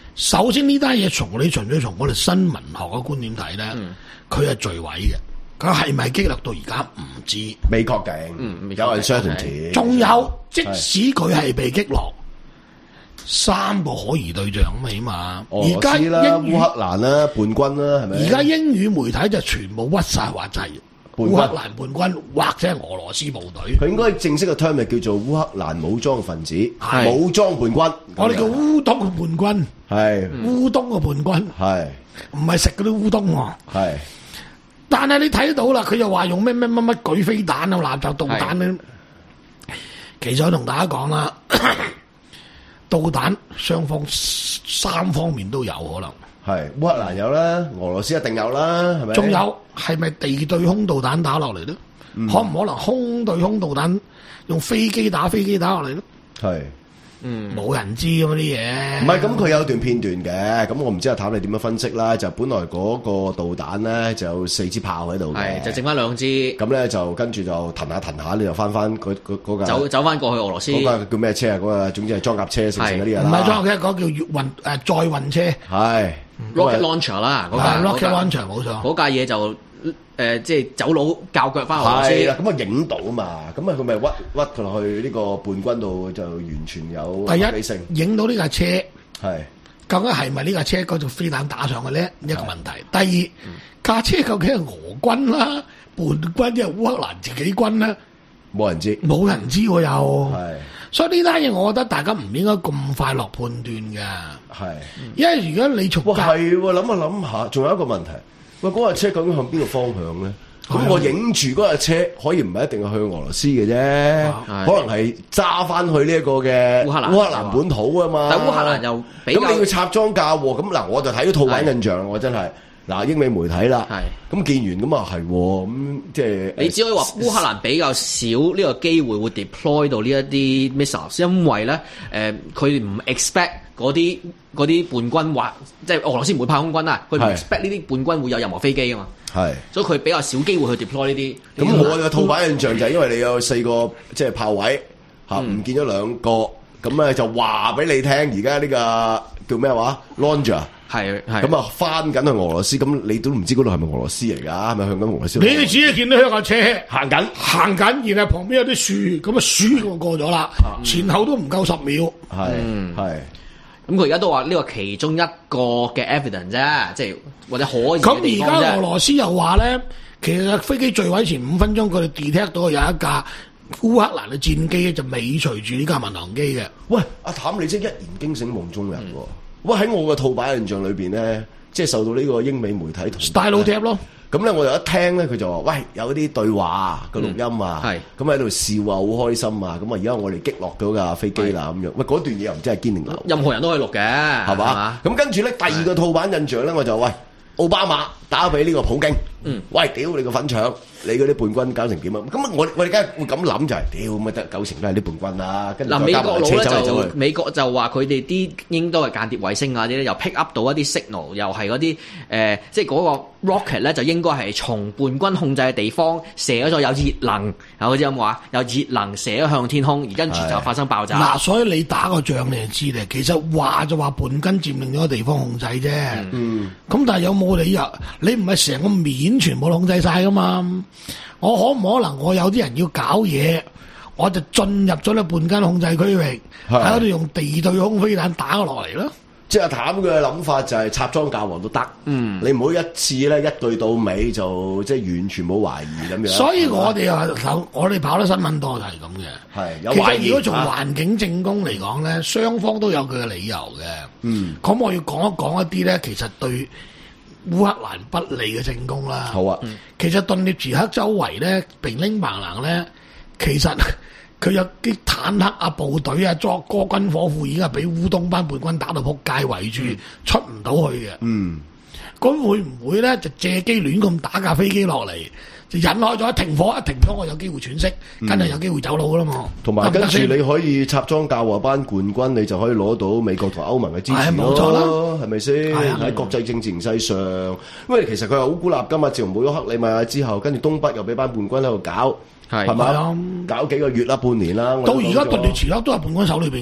首先呢單嘢從你純粹從我哋新聞學嘅觀點睇咧，佢係墜毀嘅。佢係咪擊落到而家唔知？ 未確定， 嗯有 uncertainty。 仲有，即使佢係被擊落，三個可疑對象咁起碼。 俄羅斯啦、烏克蘭啦、叛軍啦，係咪？ 而家英語媒體就全部屈晒話就係烏克蘭叛軍或者係俄羅斯部隊。 佢應該正式嘅 term 就叫做烏克蘭武裝分子、武裝叛軍。 我哋叫烏東嘅叛軍， 係烏東嘅叛軍， 係唔係食嗰啲烏冬喎。 係。 但係你睇到啦，佢又話用咩咩乜乜舉飛彈啊、垃圾導彈咧。其實我同大家講啦，導彈雙方三方面都有可能。 係烏克蘭有啦，俄羅斯一定有啦，係咪？ 仲有係咪地對空導彈打落嚟咧？嗯、可唔可能空對空導彈用飛機打飛機打落嚟咧？ 係。 嗯， 冇人知咁啲嘢。 唔係，咁佢有段片段嘅，咁我唔知阿譚你點樣分析啦。就本來嗰個導彈咧就有四支炮喺度嘅， 就剩翻兩支。 咁咧就跟住就騰下騰下，你就翻翻嗰嗰嗰架走走翻過去俄羅斯。 嗰架叫咩車啊？嗰個總之係裝甲車成成嗰啲嘢啦。 唔係裝甲車，嗰個叫運誒、呃、載運車。 係 rocket launcher 啦，嗰架 rocket launcher 冇錯。 嗰架嘢就。誒、呃，即係走佬教腳翻俄羅斯， 係啦，咁啊影到啊嘛，咁啊佢咪屈屈佢落去呢個叛軍度，就完全有合理性。 第一影到呢架車， 係究竟係咪呢架車嗰條飛彈打上去咧？一個問題。第二架、嗯、車究竟係俄軍啦、叛軍定係烏克蘭自己軍咧？ 冇人知， 冇人知喎又。 係， 所以呢單嘢，我覺得大家唔應該咁快落判斷㗎。 係， 因為如果你從哇係喎，諗下諗下，仲有一個問題。喂，嗰架車究竟向邊個方向咧？咁、嗯、我影住嗰架車，可以唔係一定係去俄羅斯嘅啫，可能係揸翻去呢一個嘅烏克蘭烏克蘭本土啊嘛。 但烏克蘭又咁你要插裝架喎，咁嗱我就睇咗套版印象，我真係嗱英美媒體啦，咁見完咁啊係咁即係你只可以話烏克蘭比較少呢個機會會 deploy 到呢一啲 missiles，因為咧誒佢唔 expect 嗰啲嗰啲叛軍或即係俄羅斯唔會派空軍啦，佢唔 expect 呢啲叛軍會有任何飛機啊嘛，係，所以佢比較少機會去 deploy 呢啲。 咁我嘅套版印象就係因為你有四個即係炮位嚇，唔、嗯、見咗兩個，咁咧就話俾你聽，而家呢個叫咩話 launcher 係係咁啊，翻緊去俄羅斯，咁你都唔知嗰度係咪俄羅斯嚟㗎？係咪向緊俄羅斯？ 你哋只係見到一架車行緊行緊，然後旁邊有啲樹，咁啊樹過過咗啦，前後都唔夠十秒， 係係。 咁佢而家都話呢個其中一個嘅 evidence 啫，即係或者可疑嘅地方啫。咁而家俄羅斯又話咧，其實飛機墜毀前五分鐘，佢哋 detect 到有一架烏克蘭嘅戰機就尾隨住呢架民航機嘅。 喂，阿譚你即係一言驚醒夢中人喎！嗯、喂，喺我嘅套版印象裏邊咧，即係受到呢個英美媒體同 style tap 咯。 咁咧我就一聽咧，佢就話：喂，有啲對話個錄音啊，咁喺度笑啊，好開心啊！咁啊，而家我哋擊落咗架飛機啦，咁樣。喂，嗰段嘢又唔知係堅定流。 任何人都可以錄嘅，係嘛？ 咁跟住咧，第二個套版印象咧，我就喂奧巴馬打俾呢個普京，嗯，喂，屌你個粉腸！你嗰啲叛軍搞成點啊？咁我我哋梗係會咁諗就係、是，屌咪得九成都係啲叛軍啦。跟住嗱，美國佬咧就美國就話佢哋啲應該係間諜衛星啊啲咧，又 pick up 到一啲 signal，又係嗰啲誒，即係嗰個 rocket 咧就應該係從叛軍控制嘅地方射咗咗有熱能，有啲咁話，有熱能射咗向天空，而跟住就發生爆炸。 嗱，所以你打個仗你就知咧，其實話就話叛軍佔領咗個地方控制啫。嗯，咁但係有冇理由？你唔係成個面全部控制晒噶嘛？我可唔可能我有啲人要搞嘢，我就進入咗呢叛軍控制區域，喺嗰度用地對空飛彈打落嚟咯。 即係譚嘅諗法就係插裝教皇都得，嗯，你唔好一次咧一對到尾就即係完全冇懷疑咁樣。所以我哋啊，我哋跑得新聞多就係咁嘅。係有懷疑。其實如果從環境證供嚟講咧，雙、啊、方都有佢嘅理由嘅。嗯，咁我要講一講一啲咧，其實對烏克蘭不利嘅證供啦。好啊，嗯、其實頓涅茨克周圍咧，平拎盲冷咧，其實佢有啲坦克啊、部隊啊、作過軍火庫已經係俾烏東班叛軍打到撲街圍住，嗯、出唔到去嘅。嗯，咁會唔會咧就借機亂咁打架飛機落嚟，就引開咗停火，一停火我有機會喘息，跟住有機會走佬噶啦嘛。同埋跟住你可以插裝教和班叛軍，你就可以攞到美國同歐盟嘅支持咯。冇錯啦，係咪先？喺國際政治形勢上，因為其實佢係好孤立噶嘛。自從冇咗克里米亞之後，跟住東北又俾班叛軍喺度搞，係咪啊？搞幾個月啦，半年啦。 到而家頓涅茨克都係叛軍手裏邊噶。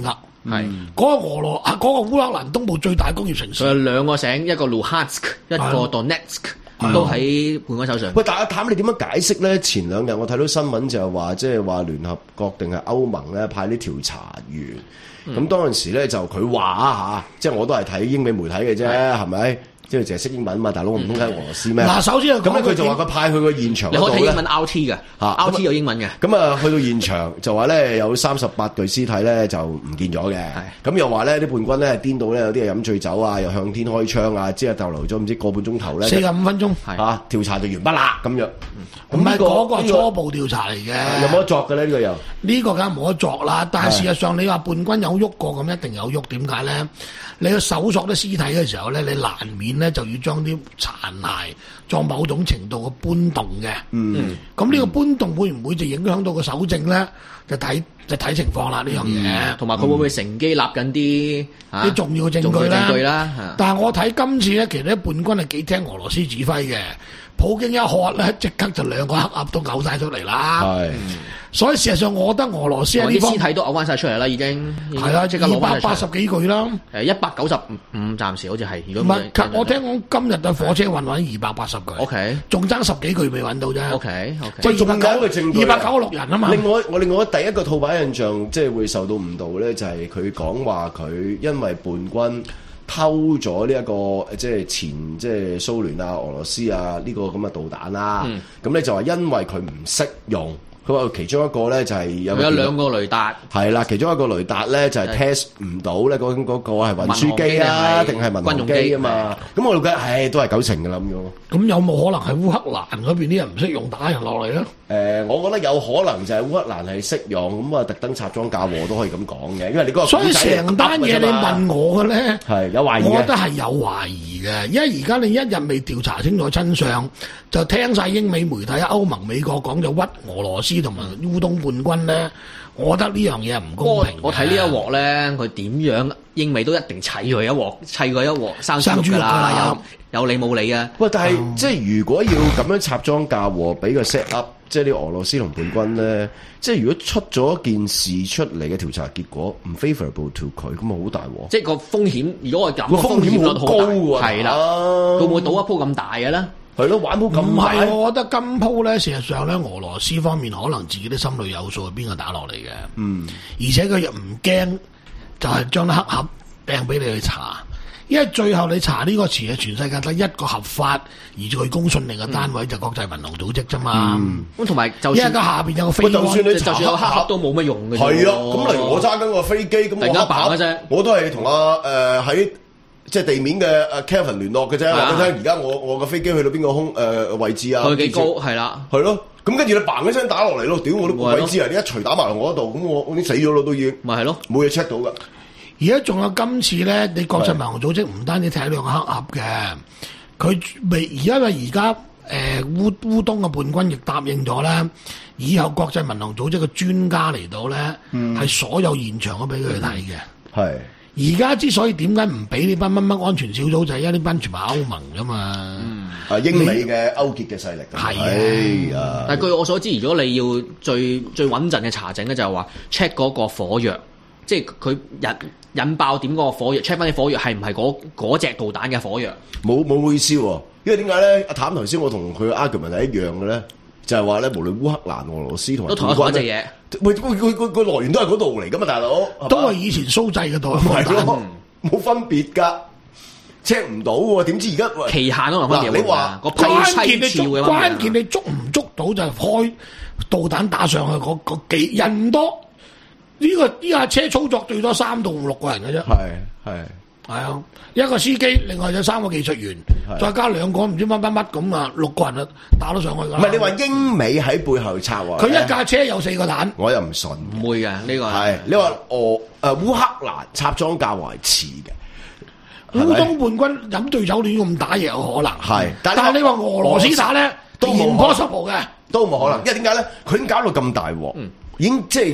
係嗰個俄羅啊，嗰個烏克蘭東部最大工業城市。 佢有兩個省，一個 Luhansk， 一個 Donetsk，都喺叛軍手上。 喂，大家睇你點樣解釋咧？前兩日我睇到新聞就係話，即係話聯合國定係歐盟咧派啲調查員，咁、嗯、當陣時咧就佢話啊嚇，即係我都係睇英美媒體嘅啫，係咪？即係淨係識英文嘛，大佬我唔通睇俄羅斯咩？嗱、 嗯，首先咁咧佢就話佢派去個現場嗰度咧， 你可以睇英文 R T 嘅嚇，R T 有英文嘅。咁啊，去到現場就話咧有三十八具屍體咧就唔見咗嘅。咁又話咧啲叛軍咧顛到咧有啲係飲醉酒啊，又向天開槍啊，之後逗留咗唔知個半鐘頭咧， 四十五分鐘嚇調查就完畢啦咁樣。 唔係嗰個初步調查嚟嘅， 有冇得作嘅咧？呢個又呢個梗係冇得作啦。但係事實上你話叛軍有喐過咁，一定有喐。點解咧？你去搜索啲屍體嘅時候咧，你難免咧就要將啲殘骸作某種程度嘅搬動嘅。嗯，咁呢個搬動會唔會就影響到個搜證咧？就睇就睇情況啦呢樣嘢。 同埋佢會唔會乘機立緊啲啲重要嘅證據咧？ 證據啦。 但係我睇今次咧，其實啲叛軍係幾聽俄羅斯指揮嘅。普京一喝咧，即刻就兩個黑鴨都嘔晒出嚟啦。係，所以事實上，我覺得俄羅斯喺呢方啲屍體都嘔翻晒出嚟啦，已經係啦，即刻二百八十幾具啦。 誒，一百九十五暫時好似係。 唔係，我聽講今日嘅火車運揾二百八十具。 O K， 仲爭十幾具未揾到啫。 O K，O K， 即係仲有嘅證據，二百九十六人啊嘛。 另外，我另外第一個套版印象，即係會受到誤導咧，就係佢講話佢因為叛軍偷咗呢一個即係前即係蘇聯啊、俄羅斯啊呢、這個咁嘅導彈啦，咁咧、嗯、就話因為佢唔識用。佢話其中一個咧就係有有兩個雷達， 係啦，其中一個雷達咧就係 test 唔到咧，嗰嗰個係運輸機啊，定係民航機啊嘛？咁我覺得唉都係九成㗎啦咁樣。 咁有冇可能係烏克蘭嗰邊啲人唔識用打人落嚟咧？ 誒，我覺得有可能就係烏克蘭係識用，咁啊特登插裝嫁禍都可以咁講嘅，因為你嗰個所以成單嘢你問我嘅咧， 係有懷疑嘅， 我覺得係有懷疑嘅，因為而家你一日未調查清楚真相，就聽晒英美媒體、歐盟、美國講就屈俄羅斯同埋烏東叛軍咧，我覺得呢樣嘢係唔公平。 我睇呢一鑊咧，佢點樣英美都一定砌佢一鑊，砌佢一鑊生豬肉㗎啦，有有理冇理啊！ 喂，但係、嗯、即係如果要咁樣插裝嫁禍，俾個 set up，即係啲俄羅斯同叛軍咧，即係如果出咗件事出嚟嘅調查結果唔 favourable to 佢，咁啊好大鑊！ 即係個風險，如果我咁， 個風險好高喎， 係啦，會唔會賭一鋪咁大嘅咧？ 係咯，玩到咁唔係，我覺得今鋪咧，事實上咧，俄羅斯方面可能自己都心裏有數，係邊個打落嚟嘅。嗯，而且佢又唔驚，就係將啲黑盒掟俾你去查，因為最後你查呢個詞係全世界得一個合法而具公信力嘅單位，嗯、就國際民航組織啫嘛。咁同埋就算因為下邊有個飛機， 就算你查就算有黑盒都冇乜用嘅。 係啊，咁例如我揸緊個飛機，咁我黑盒，我都係同阿誒喺。即係地面嘅阿 Kevin 聯絡嘅啫，話俾你聽，而家我我個飛機去到邊個空誒、呃、位置啊？ 去幾高係啦， 係咯。咁跟住你嘭一聲打落嚟咯，屌我都冇鬼知啊！你一錘打埋我嗰度，咁我我已經死咗咯，都已經。咪係咯，冇嘢 check 到噶。 而家仲有今次咧，你國際民航組織唔單止睇兩個黑盒嘅，佢未而家嘅而家誒烏烏東嘅叛軍亦答應咗咧，以後國際民航組織嘅專家嚟到咧，係、嗯、所有現場都俾佢哋睇嘅。係、嗯。而家之所以點解唔俾呢班乜乜安全小組，就係因為呢班全部歐盟噶嘛， 嗯、啊英美嘅勾結嘅勢力。係啊，但係據我所知，如果你要最最穩陣嘅查證咧，就係話 check 嗰個火藥，即係佢引引爆點嗰個火藥 check 翻啲火藥係唔係嗰嗰隻導彈嘅火藥？ 冇冇意思喎，因為點解咧？阿譚頭先我同佢嘅 argument 係一樣嘅咧，就係話咧，無論烏克蘭、俄羅斯同埋都同一隻嘢。 喂，佢佢佢個來源都係嗰度嚟噶嘛，大佬都係以前蘇製嘅導彈， 冇分別噶 ，check 唔到喎。點知而家期限可能分別。 你話個關鍵你捉關鍵你捉唔捉到就係開導彈打上去嗰嗰幾人多呢、這個呢架車操作最多三到五六個人嘅啫。 係係。 係啊，一個司機，另外有三個技術員，再加兩個唔知乜乜乜咁啊，六個人啊打到上去㗎。 唔係你話英美喺背後策劃， 佢一架車有四個彈， 我又唔信， 唔會嘅呢、呢個係你話俄誒烏克蘭插裝架壞似嘅， 烏東叛軍飲醉酒亂咁打嘢有可能， 係， 但係你話俄羅斯打咧都冇可能嘅， 都冇可能，因為點解咧？佢已經搞到咁大鑊，已經即係。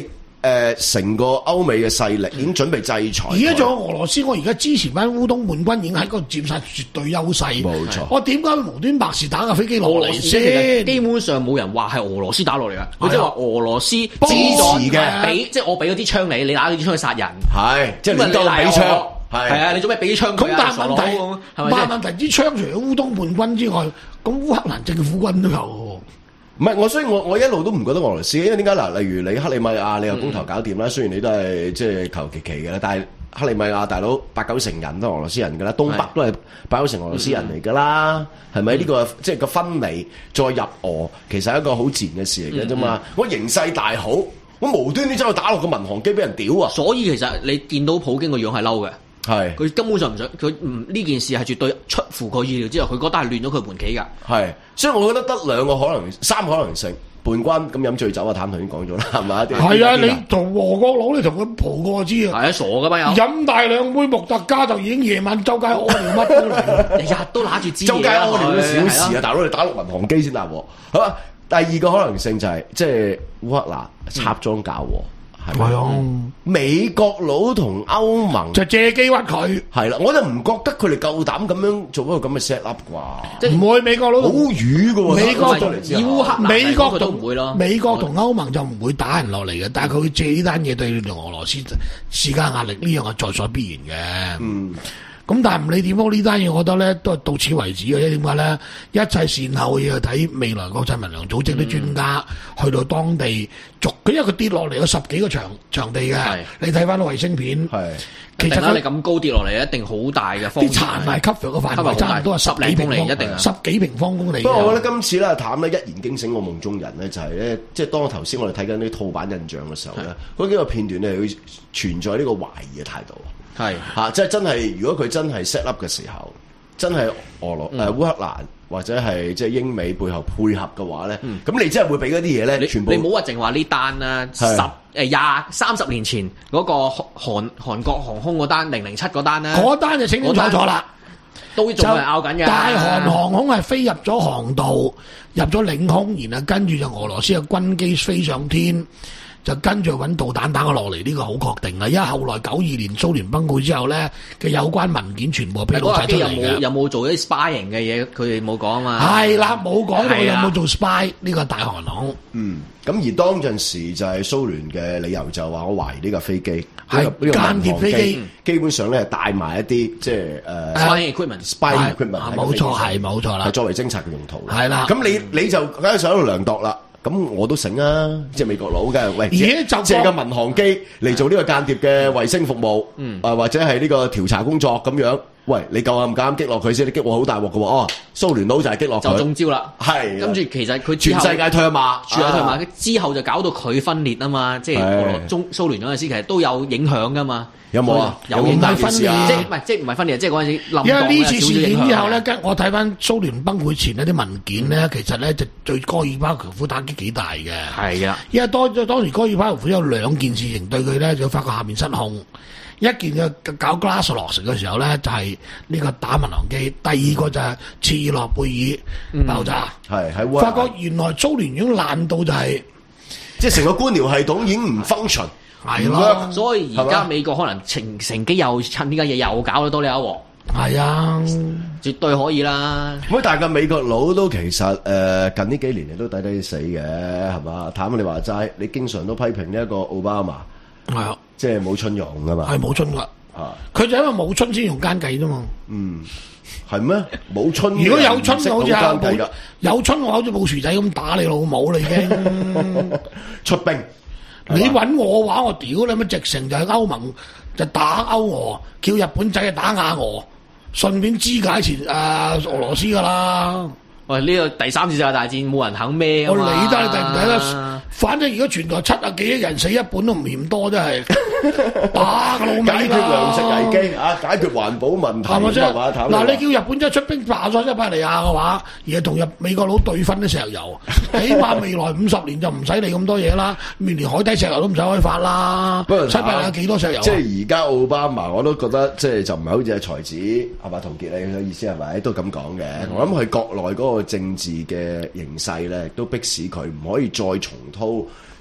誒成個歐美嘅勢力已經準備制裁佢。 而家仲有俄羅斯，我而家支持翻烏東叛軍已經喺嗰度佔晒絕對優勢。 冇錯我點解會無端白事打架飛機落嚟俄羅斯其實先？ 基本上冇人話係俄羅斯打落嚟㗎，佢即係話俄羅斯支持嘅俾，即係我俾咗啲槍你，你打咗啲槍去殺人， 係即係咁啊你都俾槍。 係係啊，你做咩俾啲槍佢啊？ 咁但係問題， 係咪但係問題之槍除咗烏東叛軍之外，咁烏克蘭政府軍都有喎。 唔係我，所以我我一路都唔覺得俄羅斯，因為點解嗱？例如你克里米亞，你有公投搞掂啦，嗯、雖然你都係即係求其其嘅啦，但係克里米亞大佬八九成人都係俄羅斯人㗎啦，東北都係八九成俄羅斯人嚟㗎啦，係咪呢個即係個分離再入俄，其實係一個好自然嘅事嚟嘅啫嘛。嗯、我形勢大好，我無端端走去打落個民航機俾人屌啊！ 所以其實你見到普京個樣係嬲嘅。 係， 佢根本上唔想，佢唔呢件事係絕對出乎佢意料之後，佢覺得係亂咗佢盤棋㗎。 係，所以我覺得得兩個可能，三個可能性。叛軍咁飲醉酒啊，譚頭先講咗啦，係咪？ 係啊，你同俄國佬，你同佢蒲過知啊。 係啊，傻㗎嘛又。飲大兩杯伏特加就已經夜晚周街屙尿乜都嚟， 日日都揦住支嘢。 周街屙尿都小事啊，大佬你打落民航機先大鑊。好啊，第二個可能性就係即係烏克蘭插贓搞禍。係咪啊？美國佬同歐盟就借機屈佢， 係啦，我就唔覺得佢哋夠膽咁樣做一個咁嘅 set up 啩， 唔會美國佬好魚噶喎， 美國出嚟之後， 烏克蘭美國都唔會咯， 美國同歐盟就唔會打人落嚟嘅，但係佢會借呢單嘢對俄羅斯施加壓力，呢樣係在所必然嘅。嗯。咁但係唔理點講呢單嘢，我覺得咧都係到此為止嘅啫。點解咧？一切善後要睇未來國際民糧組織啲專家、嗯、去到當地逐，因為佢跌落嚟有十幾個場場地嘅。你睇翻啲衛星片， 其實你咁高跌落嚟，一定好大嘅風險。啲殘骸 cover 嘅範圍差唔多係十幾平方，一定十幾平方公里。 不過我覺得今次咧，譚咧一言驚醒我夢中人咧，就係、是、咧，即係當頭先我哋睇緊啲套版印象嘅時候咧，嗰幾個片段咧，佢存在呢個懷疑嘅態度。係嚇、啊，即係真係，如果佢真係 set up 嘅時候，真係俄羅誒、嗯呃、烏克蘭或者係即係英美背後配合嘅話咧，咁、嗯、你真係會俾嗰啲嘢咧，全部你唔好話淨話呢單啦，十誒廿三十年前嗰個韓韓國航空嗰單零零七嗰單啦， 嗰單就清清楚楚啦， 都仲係拗緊嘅。 大韓航空係飛入咗航道，入咗領空，然後跟住就俄羅斯嘅軍機飛上天。就跟住揾導彈打我落嚟，呢、這個好確定啦。因為後來九二年蘇聯崩潰之後咧嘅有關文件全部披露晒出嚟嘅。 有冇做啲 spying 嘅嘢？佢哋冇講啊嘛。係啦，冇講到有冇做 spy 呢個大韓航。 嗯，咁而當陣時就係蘇聯嘅理由就話我懷疑呢架飛機係間諜飛機， 嗯、基本上咧帶埋一啲即係誒 spy equipment，spy equipment 冇錯係冇錯啦， 係作為偵察嘅用途。 係啦， 咁你你就梗係上喺度量度啦。咁我都醒啊，即係美國佬嘅，喂，借借個民航機嚟做呢個間諜嘅衛星服務，嗯，啊或者係呢個調查工作咁樣，喂，你夠唔夠膽擊落佢先？你擊我好大鑊㗎喎，哦，蘇聯佬就係擊落佢， 就中招啦， 係， 跟住其實佢全世界退啊嘛， 全世界退嘛，之後就搞到佢分裂啊嘛，即係俄羅中蘇聯嗰陣時其實都有影響㗎嘛。 有冇啊？ 有影響分裂， 即係唔係即係唔係分裂？即係嗰陣時冧。 因為呢次事件之後咧，跟我睇翻蘇聯崩潰前一啲文件咧，其實咧就對戈爾巴喬夫打擊幾大嘅。係啊，因為當當時戈爾巴喬夫有兩件事情對佢咧，就發覺下面失控。一件就搞 Glasnost 嘅時候咧，就係呢個打民航機；第二個就係切爾諾貝爾爆炸。係喺、嗯、發覺原來蘇聯已經爛到就係、是， 即係成個官僚系統已經唔 function。 係咯， 所以而家美國可能乘乘機又趁呢家嘢又搞得多你一鑊。 係啊， 絕對可以啦。 咁但係美國佬都其實誒、呃、近呢幾年你都抵抵死嘅，係嘛？譚你話齋，你經常都批評呢一個奧巴馬，係啊，即係冇春用噶嘛， 係冇春噶，啊，佢就因為冇春先用奸計啫嘛。嗯，係咩？冇春，如果有春嘅好似啊，有春我好似布薯仔咁打你老母啦已經出兵。 你揾我話我屌你乜直成就係歐盟就打歐俄，叫日本仔去打亞俄，順便肢解前誒、呃、俄羅斯噶啦。 喂，呢、這個第三次世界大戰冇人肯孭啊嘛。 我理得你睇唔睇得？反正而家全球七啊幾億人死一半都唔嫌多，真係打個老味啦。 解決糧食危機啊，解決環保問題。係咪先？ 嗱，你叫日本仔出兵打咗西伯利亞嘅話，而係同日美國佬對分啲石油，起碼未來五十年就唔使理咁多嘢啦，連海底石油都唔使開發啦。不過西伯利亞幾多石油？ 即係而家奧巴馬我都覺得即係就唔係好似係才子係嘛？陶傑你嘅意思係咪都咁講嘅？嗯、我諗佢國內嗰個政治嘅形勢咧，都迫使佢唔可以再重蹈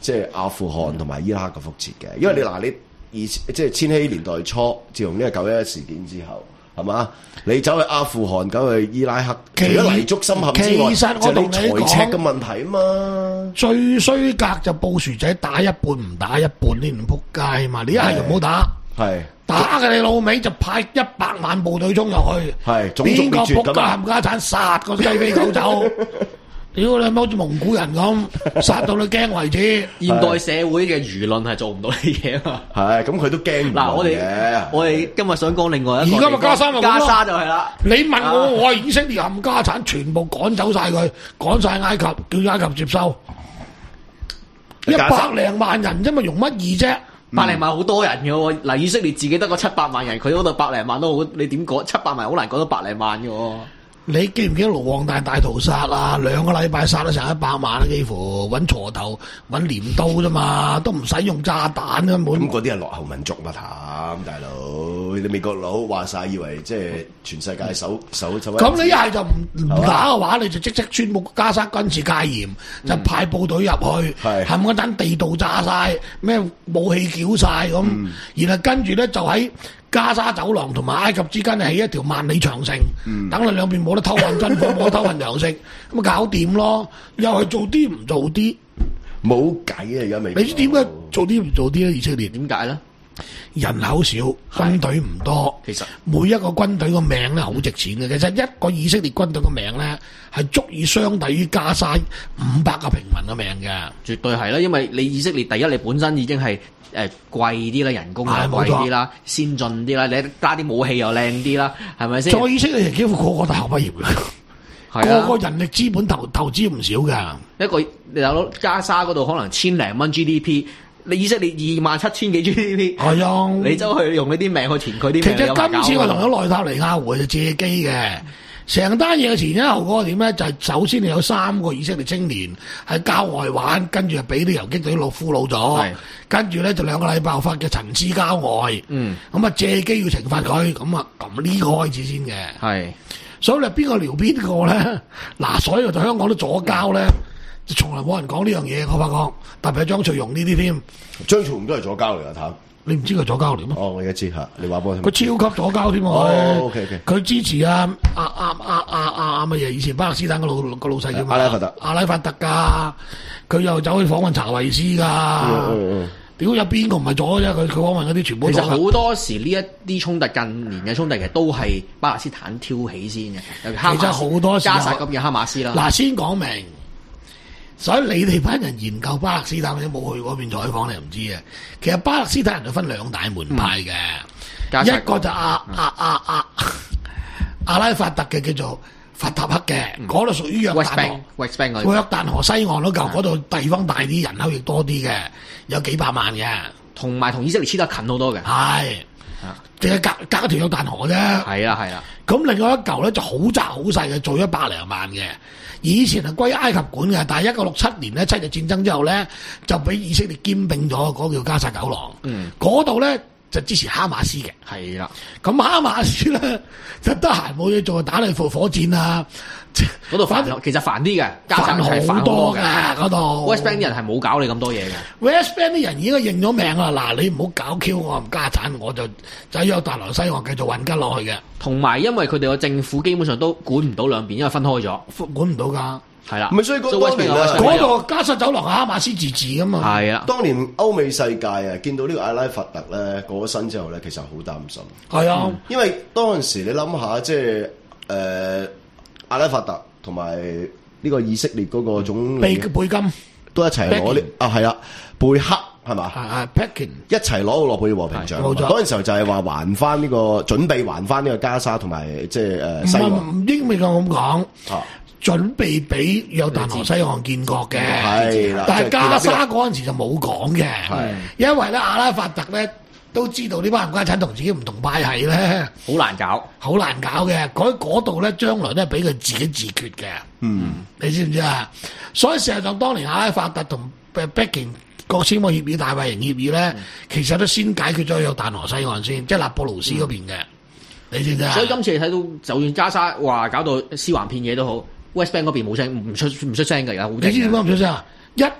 即係阿富汗同埋伊拉克嘅覆轍嘅，因為你嗱你二即係千禧年代初，自從呢個九一一事件之後。係嘛？你走去阿富汗，走去伊拉克，除咗泥足深陷之外， 其實我同你講， 就係財赤嘅問題啊嘛。 最衰格就布殊仔打一半唔打一半，呢唔撲街嘛！你一係就唔好打， 係打嘅你老味就派一百萬部隊衝入去， 係邊個撲街冚家鏟殺個雞飛狗走。屌你好似蒙古人咁，殺到你驚為止。 現代社會嘅輿論係做唔到呢啲嘢啊嘛。 係，咁佢都驚。嗱， 我哋我哋今日想講另外一個。 而家咪加沙咪加沙就係啦。 你問我，我係以色列冚家產，全部趕走晒佢，趕晒埃及，叫埃及接收。一百零萬人啫嘛，容乜易啫？ 百零萬好多人嘅喎，嗱以色列自己得個七百萬人，佢嗰度百零萬都好，你點講？七百萬好難講到百零萬嘅喎。 你記唔記得盧旺大大屠殺啊？兩個禮拜殺咗成一百萬啊，幾乎揾鋤頭揾鐮刀啫嘛，都唔使用，用炸彈根本。 咁嗰啲係落後民族嘛，譚大佬，你美國佬話晒以為即係全世界首首首。咁你一係就唔唔打嘅話，你就即刻宣布加沙軍事戒嚴，嗯、就派部隊入去，冚嗰陣地道炸晒，咩武器繳晒咁，嗯、然後跟住咧就喺加沙走廊同埋埃及之間起一條萬里長城，嗯、等你兩邊冇得偷運軍火，冇得偷運糧食，咁咪搞掂咯。又係做啲唔做啲， 冇計啊！而家未。 你知點解做啲唔做啲咧？以色列點解咧？ 人口少，軍隊唔多， 其實每一個軍隊個名咧好值錢嘅。其實一個以色列軍隊個名咧係足以相抵於加沙五百個平民嘅名嘅， 絕對係啦。因為你以色列第一，你本身已經係誒貴啲啦，人工又貴啲啦，先進啲啦，你加啲武器又靚啲啦，係咪先？ 再以色列人幾乎個個大學畢業嘅，個個人力資本投投資唔少㗎。 一個你有加沙嗰度可能千零蚊 G D P。你以色列二萬七千幾 G D P， 係啊！你走去用呢啲命去填佢啲命。其實今次我同咗內塔尼亞胡就借機嘅，成單嘢嘅前因後果點咧？就係、是、首先你有三個以色列青年喺郊外玩，跟住就俾啲遊擊隊落俘虜咗，跟住咧就兩個禮拜後發嘅陳屍郊外，嗯，咁啊借機要懲罰佢，咁啊咁呢個開始先嘅，係，所以你邊個撩邊個咧？嗱，所以就香港都左膠咧。就從來冇人講呢樣嘢，我發覺特別係張翠容呢啲添。 張翠容都係左膠嚟㗎，譚。你唔知佢左膠嚟咩？哦，我而家知嚇，你話俾我聽。佢超級左膠添喎。 哦 ，OK OK。 佢支持啊啊啊啊啊啊啊乜嘢？以前巴勒斯坦個老個老細叫阿拉法特。 阿拉法特㗎，佢又走去訪問查維斯㗎。嗯嗯。屌有邊個唔係左啫？佢佢訪問嗰啲全部。 其實好多時呢一啲衝突近年嘅衝突其實都係巴勒斯坦挑起先嘅。 其實好多時加薩咁嘅哈馬斯啦。 嗱，先講明。所以你哋班人研究巴勒斯坦，或者冇去嗰邊採訪，你又唔知嘅。其實巴勒斯坦人就分兩大門派嘅，嗯、一個就阿阿阿阿阿拉法特嘅叫做法塔克嘅，嗰度、嗯、屬於約旦河。 West Bank 約旦河西岸嗰嚿，嗰度地方大啲，人口亦多啲嘅，有幾百萬嘅， 同埋同以色列黐得近好多嘅。 係，淨係隔隔一條約旦河啫。 係啦係啦。 咁另外一嚿咧就好窄好細嘅，做咗百零萬嘅。以前係歸埃及管嘅，但係一九六七年咧七日戰爭之後咧，就俾以色列兼併咗嗰個叫加薩走廊。嗯，嗰度咧就支持哈馬斯嘅。係啦，咁哈馬斯咧就得閒冇嘢做，打你副火箭啊！ 嗰度煩，其實煩啲嘅，加薩係煩好多嘅嗰度。 West Bank 啲人係冇搞你咁多嘢嘅。 West Bank 啲人已經認咗命啦，嗱你唔好搞 Q 我唔加產，我就就喺約旦河西岸繼續運吉落去嘅。 同埋因為佢哋個政府基本上都管唔到兩邊，因為分開咗， 管唔到㗎。 係啦， 咪所以嗰當年啊， 嗰度加薩走廊係哈馬斯自治㗎嘛。 係啊， 當年歐美世界啊，見到呢個阿拉法特咧過咗身之後咧，其實好擔心。 係啊， 嗯、因為當陣時你諗下，即係誒、呃、阿拉法特同埋呢個以色列嗰個總理貝貝金都一齊攞呢啊，係啊，貝克係嘛？ 係係 Pekin 一齊攞到諾貝爾和平獎。冇錯，嗰陣時候就係話還翻呢、這個準備還翻呢個加沙同埋即係誒西岸。唔應該咁講。啊準備俾約旦河西岸建國嘅，係啦，但係加沙嗰陣時就冇講嘅，係因為咧阿拉法特咧都知道呢班人家產同自己唔同派系咧， 好難搞， 好難搞嘅。嗰嗰度咧將來咧俾佢自己自決嘅，嗯，你知唔知啊？所以事實上當年阿拉法特同北京各簽個協議大衛營協議咧，嗯、其實都先解決咗約旦河西岸先，即係納布魯斯嗰邊嘅，嗯、你知唔知啊？ 所以今次你睇到，就算加沙話搞到屍橫遍野都好。West Bank 嗰邊冇聲，唔出唔出聲嘅，而家好。 你知點解唔出聲啊？一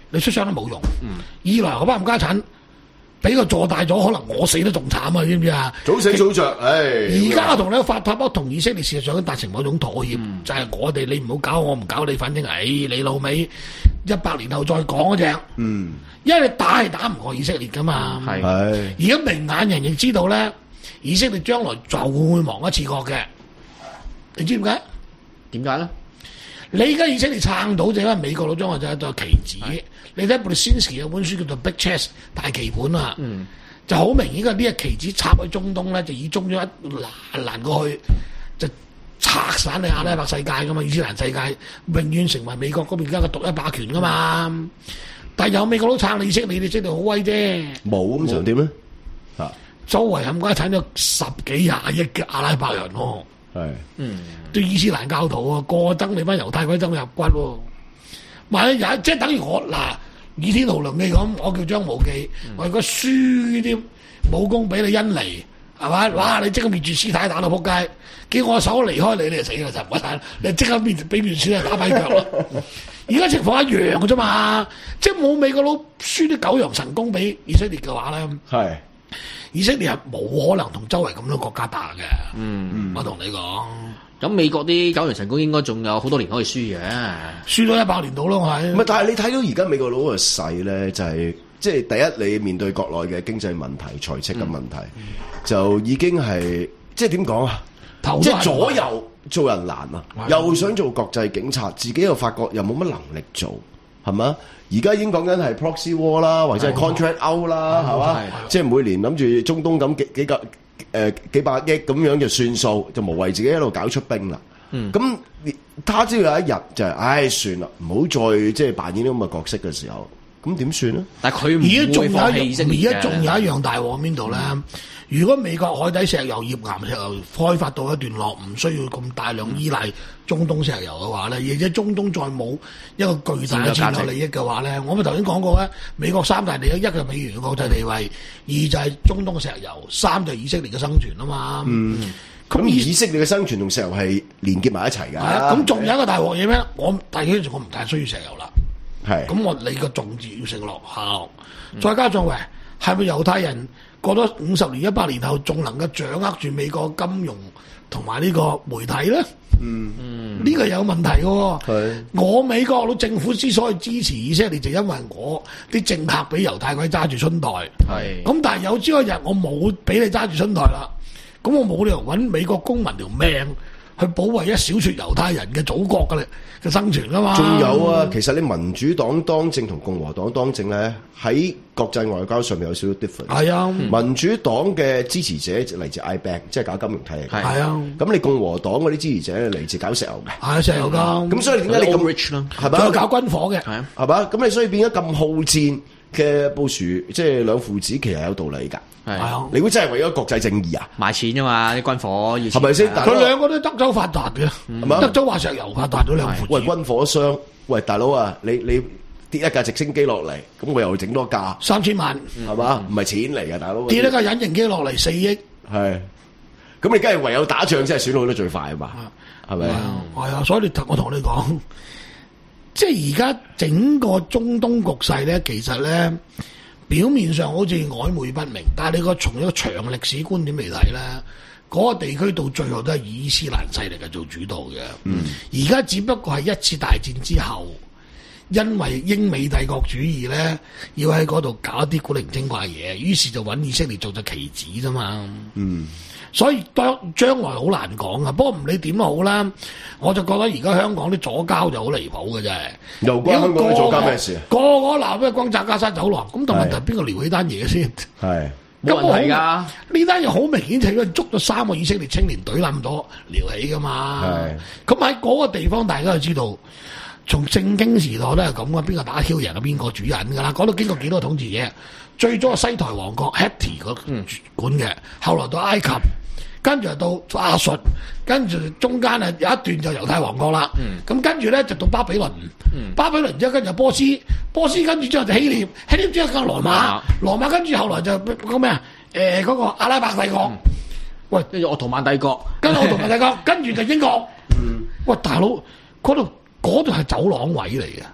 你出槍都冇用。嗯、二來嗰班冚家產俾佢坐大咗，可能我死得仲慘啊！知唔知啊？ 早死早着，唉！ 而家我同你法塔波同以色列事實上都達成某種妥協， 嗯、 就係我哋你唔好搞我，唔搞你，反正唉、哎，你老味一百年後再講嗰隻。嗯，因為你打係打唔過以色列噶嘛。係、嗯，而家明眼人亦知道咧，以色列將來就會亡一次國嘅。你知點解？點解咧？你而家以色列撐到就因為美國佬將我就就棋子，你睇布列辛斯基有本書叫做《Big Chess》大棋盤啊，嗯、就好明顯嘅呢個棋子插喺中東咧，就以中咗一攔攔過去，就拆散你阿拉伯世界噶嘛，伊斯蘭世界永遠成為美國嗰邊而家嘅獨一霸權噶嘛。嗯、但係有美國佬撐你以色列，你識到好威啫。冇咁就點咧？啊，周圍冚家產咗十幾廿億嘅阿拉伯人喎。係，嗯，對伊斯蘭教徒啊，過憎你班猶太鬼憎入骨喎。萬一有即係等於我嗱，倚天屠龍記咁，我叫張無忌，嗯、我如果輸啲武功俾你恩尼，係咪？哇！你即刻滅住師太打到仆街，叫我手離開你，你就死啦！就唔得，你即刻滅俾滅師太打跛腳咯。而家情況一樣嘅啫嘛，即係冇美國佬輸啲九陽神功俾以色列嘅話咧，係。以色列係冇可能同周圍咁多國家打嘅，嗯，我同你講。咁美國啲九陽神功應該仲有好多年可以輸嘅，輸咗一百年到咯，係。唔係，但係你睇到而家美國佬嘅勢咧，就係即係第一，你面對國內嘅經濟問題、財赤嘅問題，嗯、就已經係即係點講啊？即係左右做人難啊，嗯、又想做國際警察，自己又發覺又冇乜能力做，係嘛？而家已經講緊係 proxy war 啦，或者係 contract out 啦，係嘛？即係每年諗住中東咁幾幾個誒、呃、幾百億咁樣就算數，就無謂自己一路搞出兵啦。咁、嗯、他朝有一日就係、是，唉算啦，唔好再即係扮演啲咁嘅角色嘅時候，咁點算咧？但係佢而家仲有一而家仲有一樣大鑊邊度咧？嗯、如果美國海底石油、頁岩石油開發到一段落，唔需要咁大量依賴中東石油嘅話咧，而且中東再冇一個巨大嘅戰略利益嘅話咧，我咪頭先講過咧，美國三大利益，一個美元嘅國際地位，二就係中東嘅石油，三就係以色列嘅生存啊嘛。嗯，咁以色列嘅生存同石油係連結埋一齊㗎。係啊，咁仲有一個大鑊嘢咩？我大幾我唔太需要石油啦。係，咁我你個種子要食落效，嗯、再加上喂，係咪猶太人過咗五十年、一百年後，仲能夠掌握住美國金融同埋呢個媒體咧？嗯嗯，呢個有問題嘅。係，我美國佬政府之所以支持以色列，就因為我啲政客俾猶太鬼揸住春袋。係，咁但係有朝一日我冇俾你揸住春袋啦，咁我冇理由揾美國公民條命去保衛一小撮猶太人嘅祖國嘅嘅生存啊嘛！仲有啊，其實你民主黨當政同共和黨當政咧，喺國際外交上面有少少 different。係啊，民主黨嘅支持者嚟自 I B A C， 即係搞金融體系。係啊，咁你共和黨嗰啲支持者嚟自搞石油嘅。係石油㗎。咁所以點解你咁 rich 咯？係咪？仲有搞軍火嘅。係啊。係嘛？咁你所以變咗咁好戰嘅部署，即係兩父子其實有道理㗎。係啊！你估真係為咗國際正義啊？賣錢啫嘛，啲軍火係咪先？佢兩個都德州發達嘅，係嘛？德州話石油發達咗兩父子。喂，軍火商，喂大佬啊，你你跌一架直升機落嚟，咁我又整多架三千萬，係嘛？唔係錢嚟㗎，大佬。跌一架隱形機落嚟四億，係。咁你梗係唯有打仗先係損耗得最快啊嘛？係咪？係啊，所以你我同你講，即係而家整個中東局勢咧，其實咧。表面上好似曖昧不明，但係你個從一個長歷史觀點嚟睇咧，嗰、那個地區到最後都係以伊斯蘭勢力係做主導嘅。嗯，而家只不過係一次大戰之後，因為英美帝國主義咧要喺嗰度搞一啲古靈精怪嘢，於是就揾以色列做咗棋子啫嘛。嗯。所以當將來好難講啊！不過唔理點都好啦，我就覺得而家香港啲左膠就好離譜嘅啫。又關香港啲左膠咩事啊？個個鬧咩光澤加沙走廊，咁但問題邊個撩起單嘢先？係冇問題㗎。呢單嘢好明顯就係佢捉咗三個以色列青年隊咁多撩起㗎嘛。係咁喺嗰個地方，大家就知道，從正經時代都係咁嘅，邊個打挑人啊？邊個主人㗎啦？講到經過幾多統治者，最早係西台王國 Hatti 嗰管嘅，後來到埃及。跟住到亞述，跟住中間啊有一段就猶太王國啦。咁、嗯、跟住咧就到巴比倫，嗯、巴比倫之後跟住波斯，波斯跟住之後就希臘，希臘之後就羅馬，羅馬跟住後來就嗰咩啊？誒、呃、嗰、那個阿拉伯帝國，嗯、喂，跟住奧圖曼帝國，跟住奧圖曼帝國，跟住就英國。嗯、喂，大佬，嗰度嗰度係走廊位嚟嘅。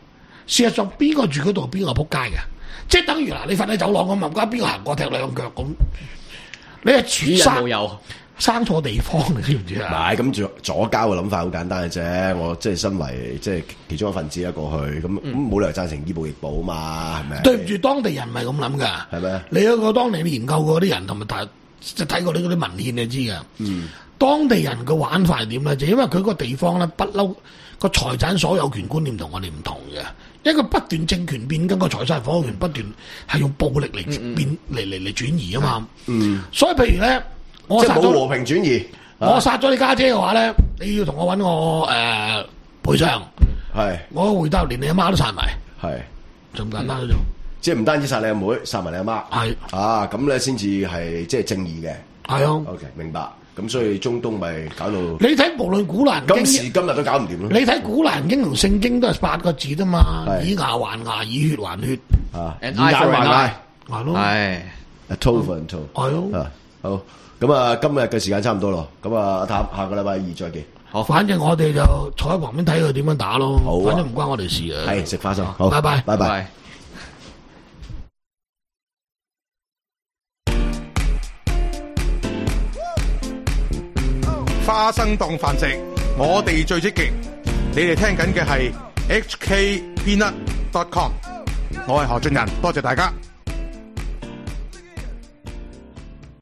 事實上邊個住嗰度邊個撲街嘅，即係等於嗱你瞓喺走廊咁啊，唔該邊個行過踢兩腳咁，你係主生人冇有。 生錯地方你知唔知唔啊？ 係咁左左膠嘅諗法好簡單嘅啫，我即係身為即係其中一份子啦過去，咁咁冇理由贊成以暴易暴啊嘛，係咪？ 對唔住，當地人唔係咁諗㗎。 係咩？ 你有個當地你研究過啲人同埋睇即係睇過你嗰啲文獻你知㗎。 嗯， 當地人嘅玩法係點咧？就因為佢個地方咧不嬲個財產所有權觀念同我哋唔同嘅，因為佢不斷政權變更，個財產所有權不斷係用暴力嚟變嚟嚟嚟轉移啊嘛。 嗯， 所以譬如咧，我即係殺咗冇和平轉移。 我殺咗你家姐嘅話咧，你要同我揾我誒賠償， 係我回頭連你阿媽都殺埋， 係就咁簡單啫。 即係唔單止殺你阿妹，殺埋你阿媽。 係啊，咁咧先至係即係正義嘅。 係啊， OK，明白。咁所以中東咪搞到你睇無論古蘭經， 今時今日都搞唔掂咯。 你睇古蘭經同聖經都係八個字啫嘛， 係以牙還牙，以血還血， 啊， An 以 eye 眼 for 還 an 眼 eye 係咯， 係 ，a toe for a toe。 係咯。 啊，好。咁啊，今日嘅時間差唔多咯。咁啊，阿譚，下個禮拜二再見。 好， 反正我哋就坐喺旁邊睇佢點樣打咯。 好啊反正唔關我哋事啊。 係食花生。好， 拜拜拜拜。 拜。 花生當飯食，我哋最積極。你哋聽緊嘅係 H K Peanut dot com， 我係何俊仁，多謝大家。